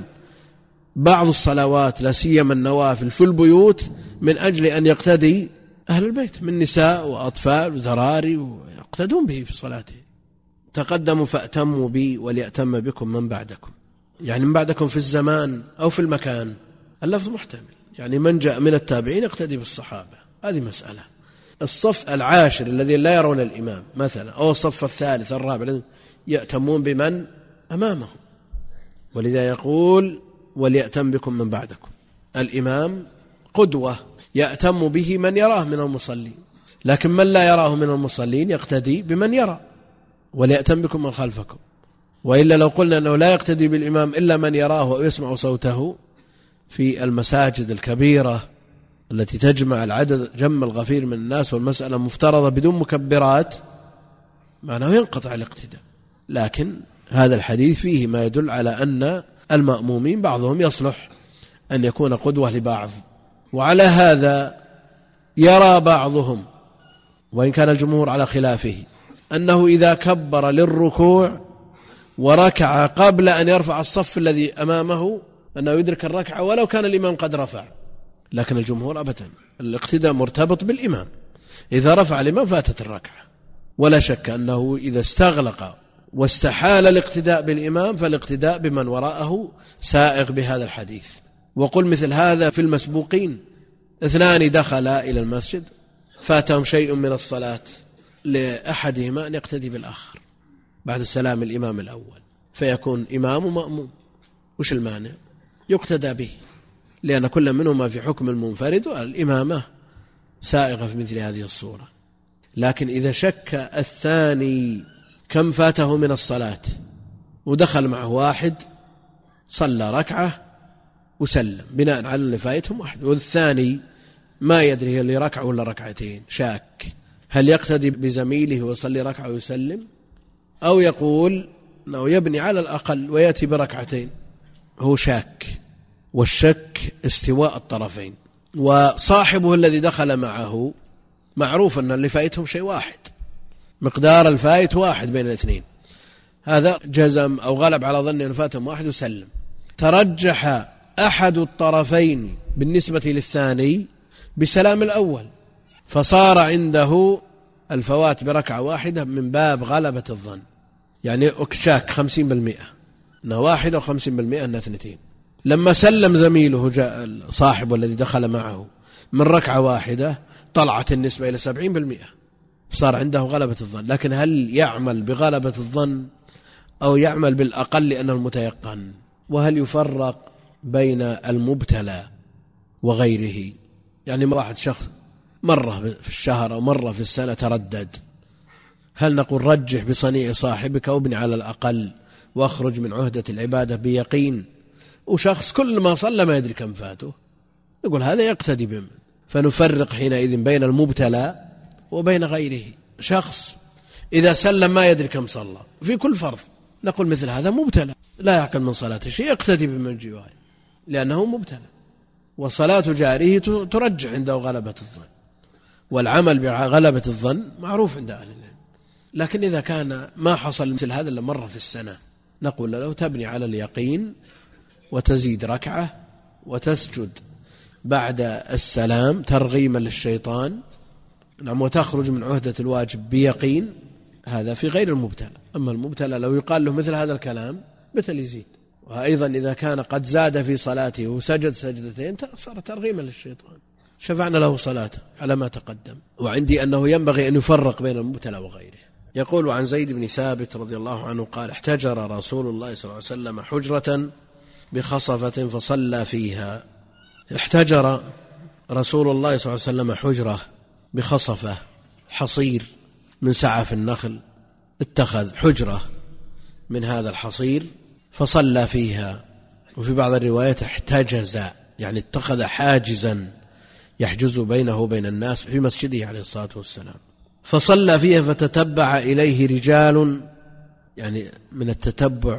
بعض الصلوات لا سيما النوافل في البيوت من أجل أن يقتدي أهل البيت من نساء وأطفال وذراري ويقتدون به في صلاته. تقدموا فأتموا بي وليأتم بكم من بعدكم، يعني من بعدكم في الزمان أو في المكان، اللفظ محتمل، يعني من جاء من التابعين يقتدي بالصحابة، هذه مسألة. الصف العاشر الذي لا يرون الإمام مثلا، أو الصف الثالث الرابع يأتمون بمن أمامهم، ولذا يقول وليأتم بكم من بعدكم. الإمام قدوة يأتم به من يراه من المصلين، لكن من لا يراه من المصلين يقتدي بمن يرى، وليأتم بكم من خلفكم. وإلا لو قلنا أنه لا يقتدي بالإمام إلا من يراه ويسمع صوته في المساجد الكبيرة التي تجمع العدد جم الغفير من الناس والمسألة مفترضة بدون مكبرات، معناه ينقطع الاقتداء. لكن هذا الحديث فيه ما يدل على أن المأمومين بعضهم يصلح أن يكون قدوة لبعض. وعلى هذا يرى بعضهم، وإن كان الجمهور على خلافه، أنه إذا كبر للركوع وركع قبل أن يرفع الصف الذي أمامه أنه يدرك الركعة ولو كان الإمام قد رفع. لكن الجمهور أبدا الاقتداء مرتبط بالإمام، إذا رفع الإمام فاتت الركعة. ولا شك أنه إذا استغلق واستحال الاقتداء بالإمام فالاقتداء بمن وراءه سائغ بهذا الحديث. وقل مثل هذا في المسبوقين، اثنان دخلا إلى المسجد فاتهم شيء من الصلاة، لأحدهما أن يقتدي بالآخر بعد السلام الإمام الأول، فيكون إمام ومأموم، وش المانع؟ يقتدى به، لأن كل منهما في حكم المنفرد والإمامة سائغة في مثل هذه الصورة. لكن إذا شك الثاني كم فاته من الصلاة ودخل معه واحد صلى ركعة وسلم بناء على اللي فايتهم واحد، والثاني ما يدري اللي ركعة ولا ركعتين، شاك، هل يقتدي بزميله ويصلي ركعة ويسلم، أو يقول أنه يبني على الأقل ويأتي بركعتين؟ هو شاك، والشك استواء الطرفين. وصاحبه الذي دخل معه معروف أن اللي فايتهم شيء واحد، مقدار الفايت واحد بين الاثنين، هذا جزم أو غلب على ظن أن فاتهم واحد وسلم. ترجح أحد الطرفين بالنسبة للثاني بسلام الأول، فصار عنده الفوات بركعة واحدة من باب غلبة الظن، يعني أكشاك خمسين بالمئة أنه واحد أو خمسين بالمئة أنه اثنتين. لما سلم زميله جاء صاحبه الذي دخل معه من ركعة واحدة طلعت النسبة إلى سبعين بالمئة، صار عنده غلبة الظن. لكن هل يعمل بغلبة الظن أو يعمل بالأقل لأنه المتيقن؟ وهل يفرق بين المبتلى وغيره؟ يعني واحد شخص مرة في الشهر أو مرة في السنة تردد، هل نقول رجح بصنيع صاحبك أو ابن على الأقل واخرج من عهدة العبادة بيقين؟ وشخص كل ما صلى ما يدري كم فاته، يقول هذا يقتدي بهم. فنفرق حينئذ بين المبتلى وبين غيره. شخص إذا سلم ما يدري كم صلى في كل فرض، نقول مثل هذا مبتلى لا يعقل من صلاته شيء، يقتدي بمن جواه لأنه مبتلى، وصلاة جاره ترجع عنده غلبة الظن، والعمل بغلبة الظن معروف عند أهل العلم. لكن إذا كان ما حصل مثل هذا إلا مرة في السنة، نقول له تبني على اليقين وتزيد ركعة وتسجد بعد السلام ترغيما للشيطان، نعم، وتخرج من عهدة الواجب بيقين، هذا في غير المبتلى. أما المبتلى لو يقال له مثل هذا الكلام مثل يزيد. وأيضا إذا كان قد زاد في صلاته وسجد سجدتين صار ترغيما للشيطان، شفعنا له صلاته على ما تقدم. وعندي أنه ينبغي أن يفرق بين المبتلى وغيره. يقول عن زيد بن ثابت رضي الله عنه قال: احتجر رسول الله صلى الله عليه وسلم حجرة بخصفة فصلى فيها. احتجر رسول الله صلى الله عليه وسلم حجرة بخصفة، حصير من سعف النخل، اتخذ حجرة من هذا الحصير فصلى فيها. وفي بعض الروايات احتجز، يعني اتخذ حاجزا يحجز بينه وبين الناس في مسجده عليه الصلاة والسلام، فصلى فيها فتتبع إليه رجال، يعني من التتبع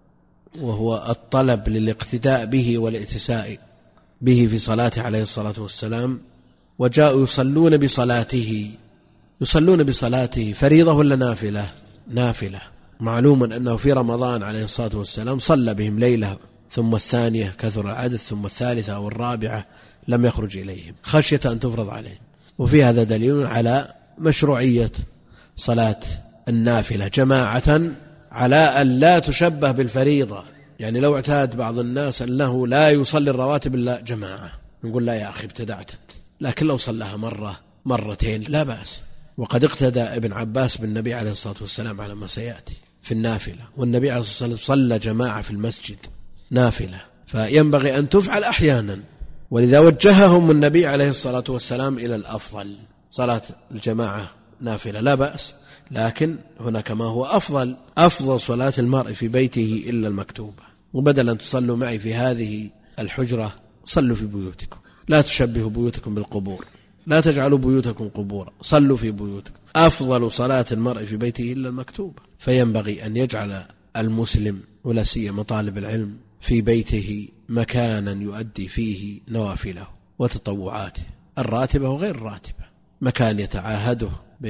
وهو الطلب للاقتداء به والائتساء به في صلاته عليه الصلاة والسلام، وجاءوا يصلون بصلاته. يصلون بصلاته فريضة ولا نافلة؟ نافلة. معلوم أنه في رمضان عليه الصلاة والسلام صلى بهم ليلة، ثم الثانية كثر العدد، ثم الثالثة أو الرابعة لم يخرج إليهم خشية أن تفرض عليهم. وفي هذا دليل على مشروعية صلاة النافلة جماعة على أن لا تشبه بالفريضة. يعني لو اعتاد بعض الناس أنه لا يصلي الرواتب إلا جماعة، نقول لا يا أخي ابتدعت. لكن لو صلىها مرة مرتين لا بأس. وقد اقتدى ابن عباس بالنبي عليه الصلاة والسلام على ما سيأتي في النافلة، والنبي عليه الصلاة والسلام صلى جماعة في المسجد نافلة، فينبغي أن تفعل أحيانا. ولذا وجههم النبي عليه الصلاة والسلام إلى الأفضل، صلاة الجماعة نافلة لا بأس، لكن هناك ما هو أفضل. أفضل صلاة المرء في بيته إلا المكتوبة. وبدلا تصلوا معي في هذه الحجرة صلوا في بيوتكم، لا تشبهوا بيوتكم بالقبور، لا تجعلوا بيوتكم قبورا، صلوا في بيوتكم. أفضل صلاة المرء في بيته إلا المكتوبة. فينبغي أن يجعل المسلم ولا سيما طالب العلم في بيته مكانا يؤدي فيه نوافله وتطوعاته الراتبة وغير الراتبة، مكان يتعاهده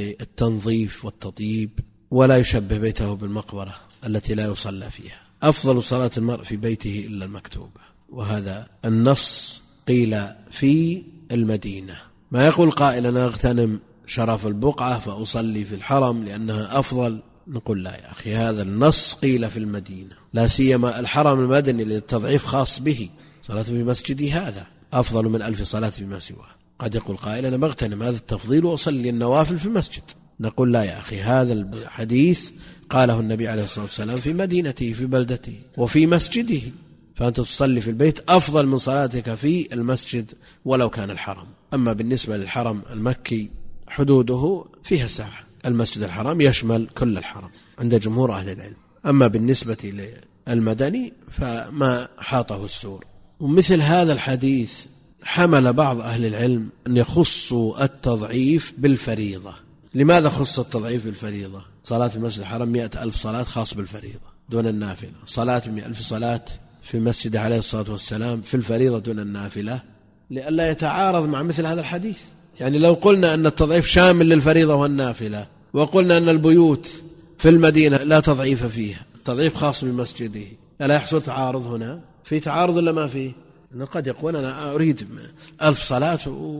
بالتنظيف والتطيب، ولا يشبه بيته بالمقبرة التي لا يصلى فيها. أفضل صلاة المرء في بيته إلا المكتوبة، وهذا النص قيل في المدينة. ما يقول قائل أنا أغتنم شرف البقعة فأصلي في الحرم لأنها أفضل، نقول لا يا أخي، هذا النص قيل في المدينة، لا سيما الحرم المدني للتضعيف خاص به، صلاة في مسجدي هذا أفضل من ألف صلاة فيما سواه. قد يقول قائل أنا بغتنم هذا التفضيل وأصلي النوافل في المسجد، نقول لا يا أخي، هذا الحديث قاله النبي عليه الصلاة والسلام في مدينته في بلدته وفي مسجده، فأنت تصلي في البيت أفضل من صلاتك في المسجد ولو كان الحرم. أما بالنسبة للحرم المكي حدوده فيها ساعة، المسجد الحرام يشمل كل الحرم عند جمهور أهل العلم. أما بالنسبة للمدني فما حاطه السور. ومثل هذا الحديث حمل بعض أهل العلم أن يخصوا التضعيف بالفريضة. لماذا خص التضعيف بالفريضة؟ صلاة المسجد الحرام مئة ألف صلاة خاص بالفريضة دون النافلة، صلاة مئة ألف صلاة في مسجد عليه الصلاة والسلام في الفريضة دون النافلة، لئلا يتعارض مع مثل هذا الحديث. يعني لو قلنا أن التضعيف شامل للفريضة والنافلة، وقلنا أن البيوت في المدينة لا تضعيف فيها، التضعيف خاص بمسجده، ألا يحصل تعارض هنا؟ في تعارض ولا ما فيه؟ قد يقول أنا أريد ألف صلاة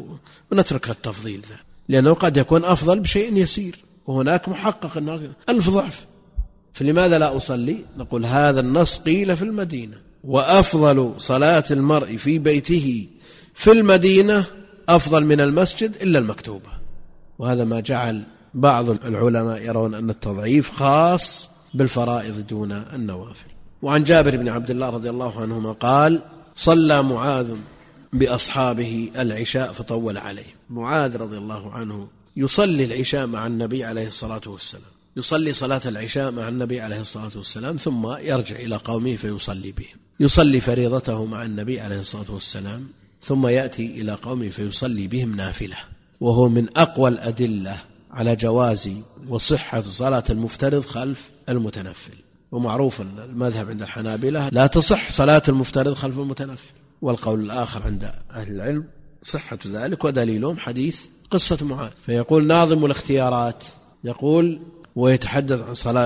ونترك التفضيل ذا، لأنه قد يكون أفضل بشيء يسير، وهناك محقق أنه ألف ضعف، فلماذا لا أصلي؟ نقول هذا النص قيل في المدينة، وأفضل صلاة المرء في بيته في المدينة أفضل من المسجد إلا المكتوبة. وهذا ما جعل بعض العلماء يرون أن التضعيف خاص بالفرائض دون النوافل. وعن جابر بن عبد الله رضي الله عنهما قال صلى معاذ بأصحابه العشاء فطول عليه. معاذ رضي الله عنه يصلي العشاء مع النبي عليه الصلاة والسلام، يصلي صلاة العشاء مع النبي عليه الصلاة والسلام ثم يرجع إلى قومه فيصلي بهم، يصلي فريضته مع النبي عليه الصلاة والسلام ثم يأتي إلى قومه فيصلي بهم نافلة. وهو من أقوى الأدلة على جواز وصحة صلاة المفترض خلف المتنفل. ومعروف أن المذهب عند الحنابلة لا تصح صلاة المفترض خلف المتنفل، والقول الآخر عند أهل العلم صحة ذلك، ودليلهم حديث قصة معاذ. فيقول ناظم الاختيارات، يقول ويتحدث عن صلاة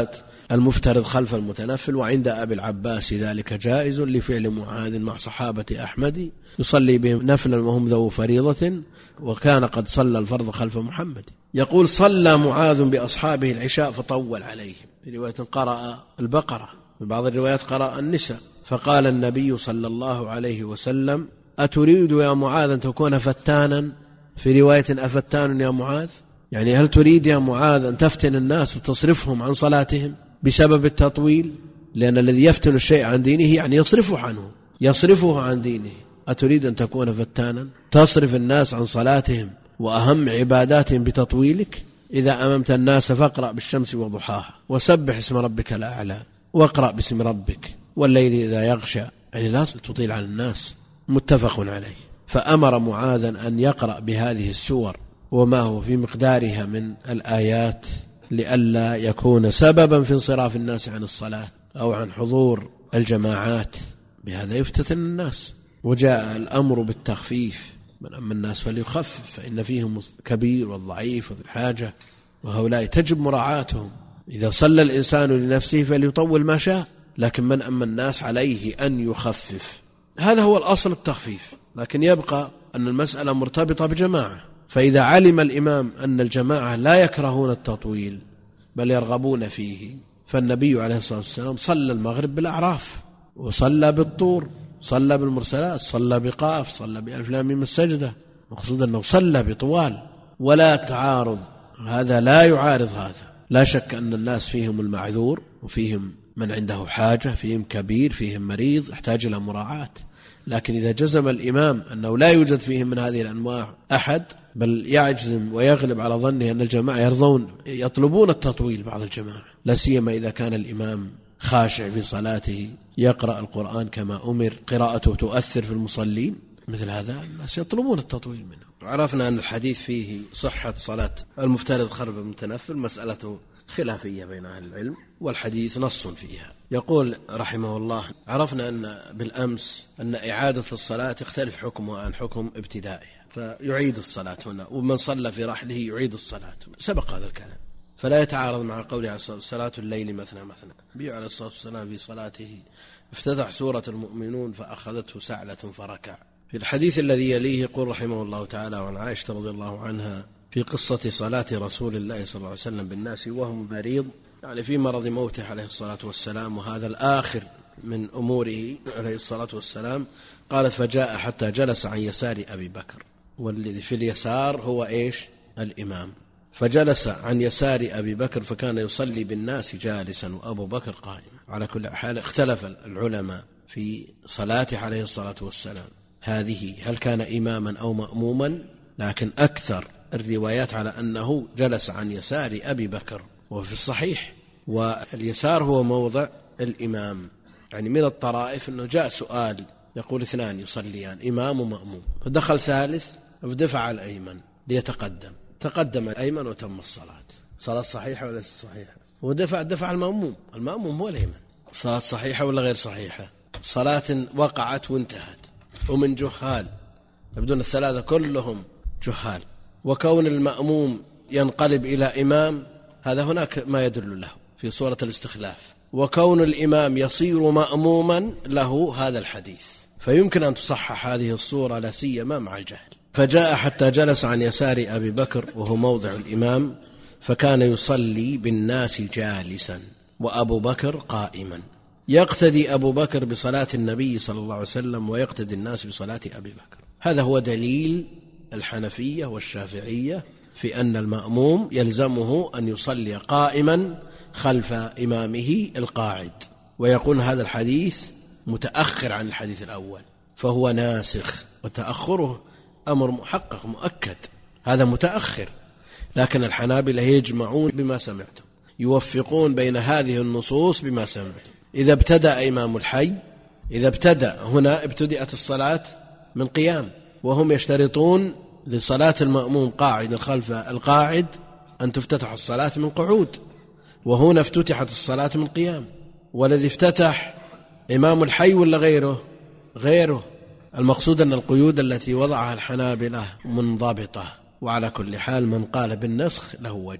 المفترض خلف المتنفل. وعند أبي العباس ذلك جائز لفعل معاذ مع صحابة أحمد يصلي بهم نفلا وهم ذو فريضة، وكان قد صلى الفرض خلف محمد. يقول صلى معاذ بأصحابه العشاء فطول عليهم، في رواية قرأ البقرة، في بعض الروايات قرأ النساء، فقال النبي صلى الله عليه وسلم أتريد يا معاذ أن تكون فتانا؟ في رواية أفتان يا معاذ، يعني هل تريد يا معاذ أن تفتن الناس وتصرفهم عن صلاتهم بسبب التطويل؟ لأن الذي يفتن الشيء عن دينه يعني يصرفه عنه، يصرفه عن دينه. أتريد أن تكون فتانا تصرف الناس عن صلاتهم وأهم عباداتهم بتطويلك؟ إذا أممت الناس فاقرأ بالشمس وضحاها وسبح اسم ربك الأعلى واقرأ باسم ربك والليل إذا يغشى، يعني لا تطيل على الناس. متفق عليه. فأمر معاذا أن يقرأ بهذه السور وما هو في مقدارها من الآيات لئلا يكون سببا في انصراف الناس عن الصلاة أو عن حضور الجماعات، بهذا يفتتن الناس. وجاء الأمر بالتخفيف، من أما الناس فليخفف فإن فيهم كبير والضعيف وذي الحاجة، وهؤلاء تجب مراعاتهم. إذا صلى الإنسان لنفسه فليطول ما شاء، لكن من أما الناس عليه أن يخفف. هذا هو الأصل التخفيف، لكن يبقى أن المسألة مرتبطة بجماعة. فإذا علم الإمام أن الجماعة لا يكرهون التطويل بل يرغبون فيه، فالنبي عليه الصلاة والسلام صلى المغرب بالأعراف، وصلى بالطور، صلى بالمرسلات، صلى بقاف، صلى بألف لام ميم السجدة. مقصود أنه صلى بطوال ولا تعارض، هذا لا يعارض هذا. لا شك أن الناس فيهم المعذور وفيهم من عنده حاجة، فيهم كبير، فيهم مريض يحتاج إلى مراعاة، لكن إذا جزم الإمام أنه لا يوجد فيهم من هذه الأنواع أحد، بل يعجزم ويغلب على ظنه أن الجماعة يرضون يطلبون التطويل، بعض الجماعة لا سيما إذا كان الإمام خاشع في صلاته يقرأ القرآن كما أمر، قراءته تؤثر في المصلين، مثل هذا الناس يطلبون التطويل منه. عرفنا أن الحديث فيه صحة صلاة المفترض خلف المتنفل، مسألة خلافية بين أهل العلم، والحديث نص فيها. يقول رحمه الله: عرفنا أن بالأمس أن إعادة الصلاة يختلف حكمها عن حكم ابتدائها، فيعيد الصلاة هنا، ومن صلى في رحله يعيد الصلاة، سبق هذا الكلام، فلا يتعارض مع قوله عليه الصلاة والسلام: صلاة الليل مثنى مثنى. النبي عليه الصلاة والسلام في صلاته افتتح سورة المؤمنون فأخذته سعلة فركع. في الحديث الذي يليه يقول رحمه الله تعالى عن عائشة رضي الله عنها في قصة صلاة رسول الله صلى الله عليه وسلم بالناس وهو مريض، يعني في مرض موته عليه الصلاة والسلام، وهذا الآخر من أموره عليه الصلاة والسلام. قالت: فجاء حتى جلس عن يسار أبي بكر، والذي في اليسار هو إيش؟ الإمام. فجلس عن يسار أبي بكر فكان يصلي بالناس جالسا وأبو بكر قائما. على كل حال اختلف العلماء في صلاته عليه الصلاة والسلام هذه، هل كان إماما أو مأموما؟ لكن أكثر الروايات على أنه جلس عن يسار أبي بكر، وفي الصحيح، واليسار هو موضع الإمام. يعني من الطرائف أنه جاء سؤال يقول اثنان يصليان، إمام ومأموم، فدخل ثالث فدفع الأيمن ليتقدم، تقدم الأيمن وتم الصلاة. صلاة صحيحة ولا صحيحة؟ ودفع دفع المأموم، المأموم هو الأيمن. صلاة صحيحة ولا غير صحيحة؟ صلاة وقعت وانتهت ومن جهال، يبدون الثلاثة كلهم جهال، وكون المأموم ينقلب إلى إمام هذا هناك ما يدل له في سورة الاستخلاف، وكون الإمام يصير مأموما له هذا الحديث، فيمكن أن تصحح هذه الصورة لا سيما مع الجهل. فجاء حتى جلس عن يسار أبي بكر وهو موضع الإمام، فكان يصلي بالناس جالسا وأبو بكر قائما، يقتدي أبو بكر بصلاة النبي صلى الله عليه وسلم ويقتدي الناس بصلاة أبي بكر. هذا هو دليل الحنفية والشافعية في أن المأموم يلزمه أن يصلي قائما خلف إمامه القاعد، ويقول هذا الحديث متأخر عن الحديث الأول فهو ناسخ، وتأخره أمر محقق مؤكد، هذا متأخر. لكن الحنابلة يجمعون بما سمعتم، يوفقون بين هذه النصوص بما سمعتم. إذا ابتدأ إمام الحي، إذا ابتدأ هنا ابتدأت الصلاة من قيام، وهم يشترطون لصلاة المأموم قاعد خلف القاعد أن تفتتح الصلاة من قعود، وهنا افتتحت الصلاة من قيام. والذي افتتح إمام الحي ولا غيره؟ غيره. المقصود أن القيود التي وضعها الحنابلة منضبطة. وعلى كل حال من قال بالنسخ له وجه،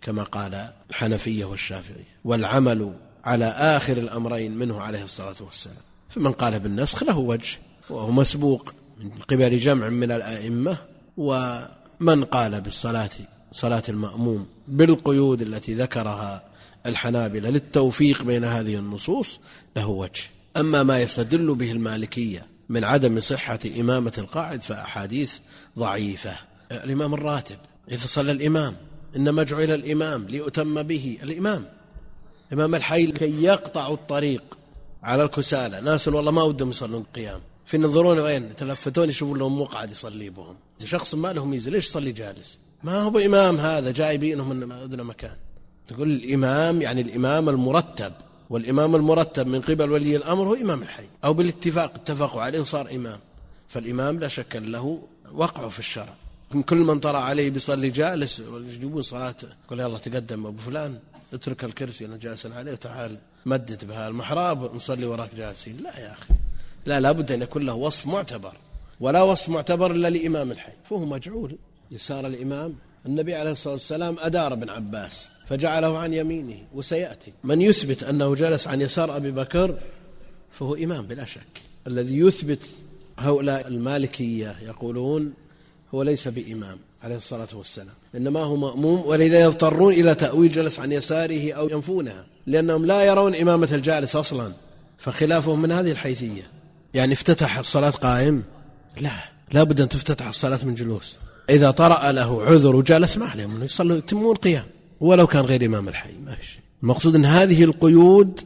كما قال الحنفية والشافعية، والعمل على آخر الأمرين منه عليه الصلاة والسلام. فمن قال بالنسخ له وجه وهو مسبوق من قبل جمع من الأئمة، ومن قال بالصلاة صلاة المأموم بالقيود التي ذكرها الحنابلة للتوفيق بين هذه النصوص له وجه. أما ما يستدل به المالكية من عدم صحة إمامة القاعد فأحاديث ضعيفة. الإمام الراتب إذا صلى الإمام إنما جعل الإمام ليؤتم به، الإمام إمام الحي كي يقطع الطريق على الكسالى، ناس والله ما ودهم يصلون القيام في نظرون وين تلفتون يشوفون لهم مقعد يصلي بهم، شخص ما لهم يزل ليش يصلي جالس؟ ما هو إمام هذا جايبينهم من أدنى مكان. تقول الإمام يعني الإمام المرتب، والإمام المرتب من قبل ولي الأمر هو إمام الحي أو بالاتفاق اتفقوا عليه وصار إمام. فالإمام لا شك له وقعه في الشرع. كل من طرأ عليه بيصلي جالس ويجيبون صلاته يقول يلا تقدم أبو فلان اترك الكرسي أنا جالس عليه وتعال مدد بها المحراب نصلي وراك جالسين. لا يا أخي، لا لابد أن يكون له وصف معتبر، ولا وصف معتبر إلا لإمام الحي، فهو مجعول يسار الإمام. النبي عليه الصلاة والسلام أدار بن عباس فجعله عن يمينه، وسيأتي من يثبت أنه جلس عن يسار أبي بكر فهو إمام بلا شك. الذي يثبت هؤلاء المالكية يقولون هو ليس بإمام عليه الصلاة والسلام، إنما هو مأموم، ولذا يضطرون إلى تأويل جلس عن يساره أو ينفونها، لأنهم لا يرون إمامة الجالس أصلا، فخلافهم من هذه الحيثية. يعني افتتح الصلاة قائم، لا لا بد أن تفتتح الصلاة من جلوس. إذا طرأ له عذر وجلس ما عليهم يصلوا يتمون قيام ولو كان غير إمام الحي، ما في. المقصود أن هذه القيود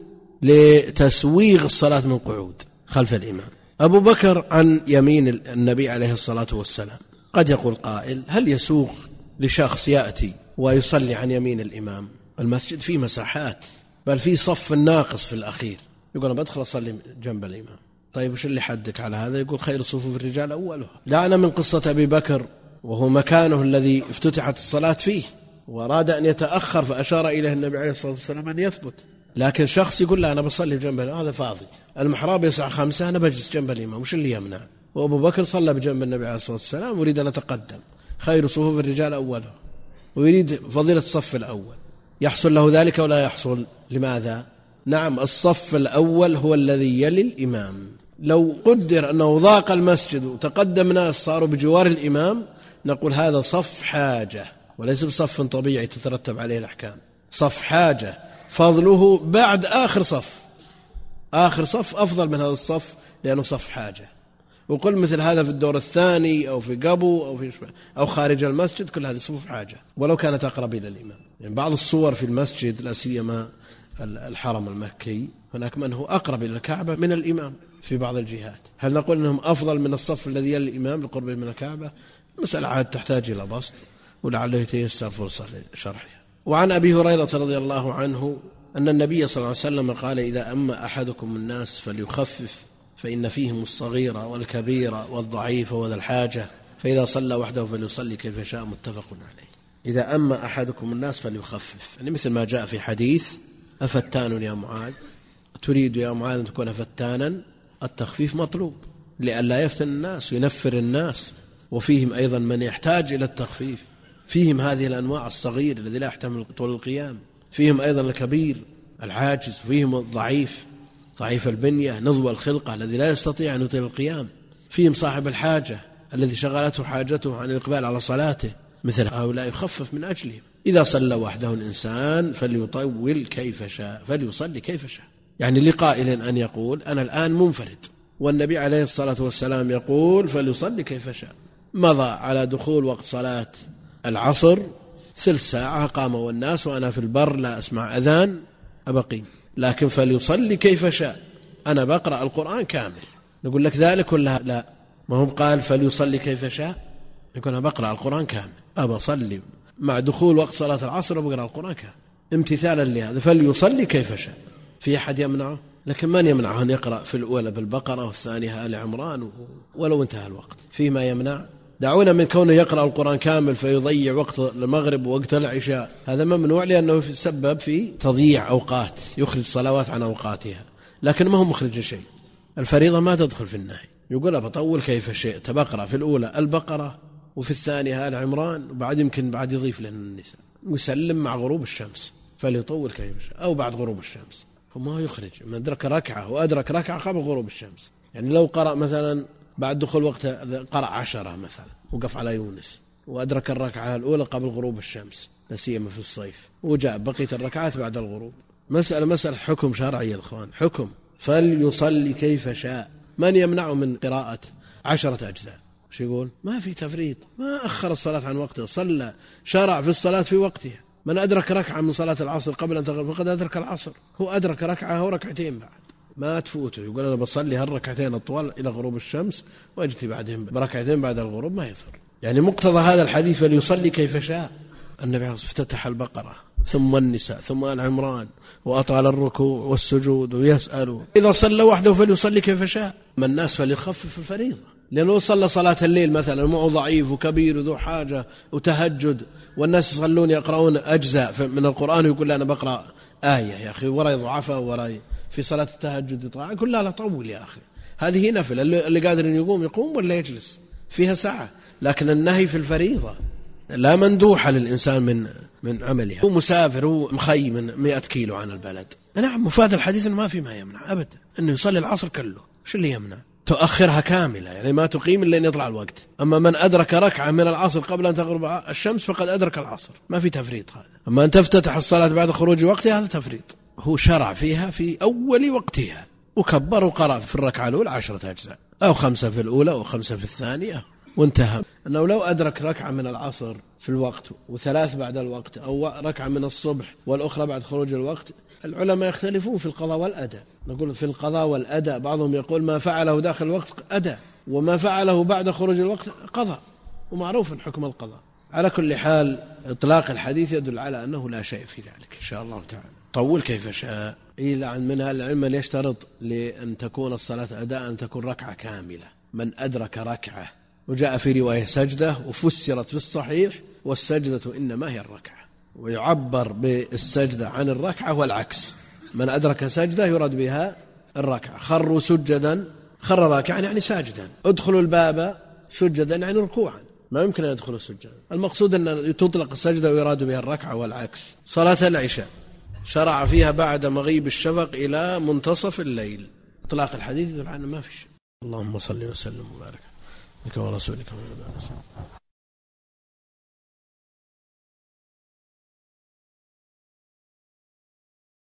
لتسويغ الصلاة من قعود خلف الإمام. أبو بكر عن يمين النبي عليه الصلاة والسلام. قد يقول قائل هل يسوغ لشخص يأتي ويصلي عن يمين الإمام؟ المسجد فيه مساحات، بل فيه صف ناقص في الأخير، يقول أنا بدخل أصلي جنب الإمام. طيب وش اللي حدك على هذا؟ يقول خير صفوف الرجال أولها. دعنا من قصة أبي بكر وهو مكانه الذي افتتحت الصلاة فيه، وأراد أن يتأخر فأشار إليه النبي عليه الصلاة والسلام أن يثبت. لكن شخص يقول لا أنا بصلي جنب الإمام، هذا فاضي، المحراب يسع خمسة أنا بجلس جنب الإمام، وش اللي يمنع؟ وأبو بكر صلى بجنب النبي عليه الصلاة والسلام ويريد أن يتقدم، خير صفوف الرجال أولها، ويريد فضيلة الصف الأول. يحصل له ذلك ولا يحصل؟ لماذا؟ نعم الصف الأول هو الذي يلي الإمام. لو قدر أنه ضاق المسجد وتقدم ناس صاروا بجوار الإمام نقول هذا صف حاجة وليس بصف طبيعي تترتب عليه الأحكام. صف حاجة فضله بعد آخر صف، آخر صف أفضل من هذا الصف لأنه صف حاجة. وقل مثل هذا في الدور الثاني أو في قبو أو في أو خارج المسجد، كل هذه صفوف حاجة ولو كانت أقرب إلى الإمام. يعني بعض الصور في المسجد لا سيما الحرم المكي هناك من هو أقرب إلى الكعبة من الإمام في بعض الجهات، هل نقول أنهم أفضل من الصف الذي يلي الإمام لقرب من الكعبة؟ مسألة عاد تحتاج إلى بسط ولعله يتيسر فرصة لشرحها. وعن أبي هريرة رضي الله عنه أن النبي صلى الله عليه وسلم قال إذا أما أحدكم الناس فليخفف فإن فيهم الصغير والكبير والضعيف وذا الحاجة، فإذا صلى وحده فليصلي كيف شاء، متفق عليه. إذا أما أحدكم الناس فليخفف، يعني مثل ما جاء في حديث أفتان يا معاذ، تريد يا معاذ أن تكون فتانا؟ التخفيف مطلوب لئلا يفتن الناس وينفر الناس، وفيهم أيضا من يحتاج إلى التخفيف، فيهم هذه الأنواع الصغير الذي لا يحتمل طول القيام، فيهم أيضا الكبير العاجز، فيهم الضعيف ضعيف البنية نضوى الخلقة الذي لا يستطيع أن يطيل القيام، فيهم صاحب الحاجة الذي شغلته حاجته عن الإقبال على صلاته، مثل هؤلاء يخفف من أجلهم. إذا صلى وحده الإنسان فليطول كيف شاء، فليصلي كيف شاء. يعني لقائل أن يقول أنا الآن منفرد والنبي عليه الصلاة والسلام يقول فليصلي كيف شاء، مضى على دخول وقت صلاة العصر ثلث ساعة قام والناس وأنا في البر لا أسمع أذان أبقي، لكن فليصلي كيف شاء، أنا بقرأ القرآن كامل. نقول لك ذلك ولا لا؟ ما هم قال فليصلي كيف شاء، يقول أنا بقرأ القرآن كامل، أبى أصلي مع دخول وقت صلاة العصر وبقرأ القرآن كامل امتثالا لهذا، فليصلي كيف شاء. في أحد يمنعه؟ لكن من يمنعه أن يقرأ في الأولى بالبقرة والثانية آل عمران ولو انتهى الوقت؟ فيما يمنع؟ دعونا من كونه يقرأ القرآن كامل فيضيع وقت المغرب ووقت العشاء، هذا ممنوع لأنه يسبب في تضييع أوقات، يخرج صلوات عن أوقاتها، لكن ما هو مخرج شيء. الفريضة ما تدخل في النهي، يقول بطول كيف شئت، بقرأ في الأولى البقرة وفي الثانية آل عمران، وبعد يمكن بعد يضيف لنا النساء، ويسلم مع غروب الشمس فليطول كيف شاء أو بعد غروب الشمس. وما يخرج من أدرك ركعة وأدرك ركعة قبل غروب الشمس. يعني لو قرأ مثلا بعد دخول وقت قرأ عشرة مثلا وقف على يونس وأدرك الركعة الأولى قبل غروب الشمس، لا سيما في الصيف، وجاء بقية الركعات بعد الغروب. مسألة مسألة حكم شرعي يا الأخوان، حكم فليصلي كيف شاء. من يمنعه من قراءة عشرة أجزاء؟ شو يقول؟ ما في تفريط، ما أخر الصلاة عن وقتها، صلى شرع في الصلاة في وقتها. من أدرك ركعة من صلاة العصر قبل أن تغرب فقد أدرك العصر، هو أدرك ركعة وركعتين بعد ما تفوته. يقول أنا بصلي هالركعتين الطوال إلى غروب الشمس وأجتي بعدهم بركعتين بعد الغروب، ما يصير. يعني مقتضى هذا الحديث فليصلي كيف شاء. النبي افتتح البقرة ثم النساء ثم آل عمران وأطال الركوع والسجود ويسأل. إذا صلى وحده فليصلي كيف شاء. من الناس فليخفف الفريضة، لأنه صلى صلاة الليل مثلا معه ضعيف وكبير وذو حاجة وتهجد، والناس يصلون يقرؤون أجزاء من القرآن ويقول أنا بقرأ آية، يا أخي وراي ضعفاء وراي في صلاة التهجد طاعة، كلها لا طول يا أخي، هذه نفل، اللي قادر يقوم يقوم ولا يجلس فيها ساعة. لكن النهي في الفريضة لا مندوحة للإنسان من من عملها. هو مسافر، هو مخي من مئة كيلو عن البلد، نعم مفاد الحديث ما في ما يمنع أبدا أنه يصلي العصر كله. شو اللي يمنع؟ تؤخرها كاملة، يعني ما تقيم إلا أن يطلع الوقت. أما من أدرك ركعة من العصر قبل أن تغرب الشمس فقد أدرك العصر، ما في تفريط هذا. أما أن تفتتح الصلاة بعد خروج وقتها هذا تفريط. هو شرع فيها في أول وقتها وكبر وقرأ في الركعة الأولى عشرة أجزاء أو خمسة في الأولى أو خمسة في الثانية وانتهى. أنه لو أدرك ركعة من العصر في الوقت وثلاث بعد الوقت، أو ركعة من الصبح والأخرى بعد خروج الوقت، العلماء يختلفون في القضاء والأداء. نقول في القضاء والأداء بعضهم يقول ما فعله داخل الوقت أداء، وما فعله بعد خروج الوقت قضاء، ومعروف حكم القضاء. على كل حال إطلاق الحديث يدل على أنه لا شيء في ذلك إن شاء الله تعالى. طول كيف شاء. إلى من العلم يشترط لأن تكون الصلاة أداء أن تكون ركعة كاملة. من أدرك ركعة، وجاء في رواية سجدة وفسرت في الصحيح والسجدة إنما هي الركعة، ويعبر بالسجدة عن الركعة والعكس. من أدرك سجدة يراد بها الركعة. خروا سجدا، خر راكعا يعني ساجدا. ادخلوا الباب سجدا يعني ركوعا، ما يمكن أن يدخلوا سجدا. المقصود أن تطلق السجدة ويراد بها الركعة والعكس. صلاة العشاء شرع فيها بعد مغيب الشفق إلى منتصف الليل. إطلاق الحديث يدل على ما في شيء. اللهم صل وسلم وبارك بك ورسولك.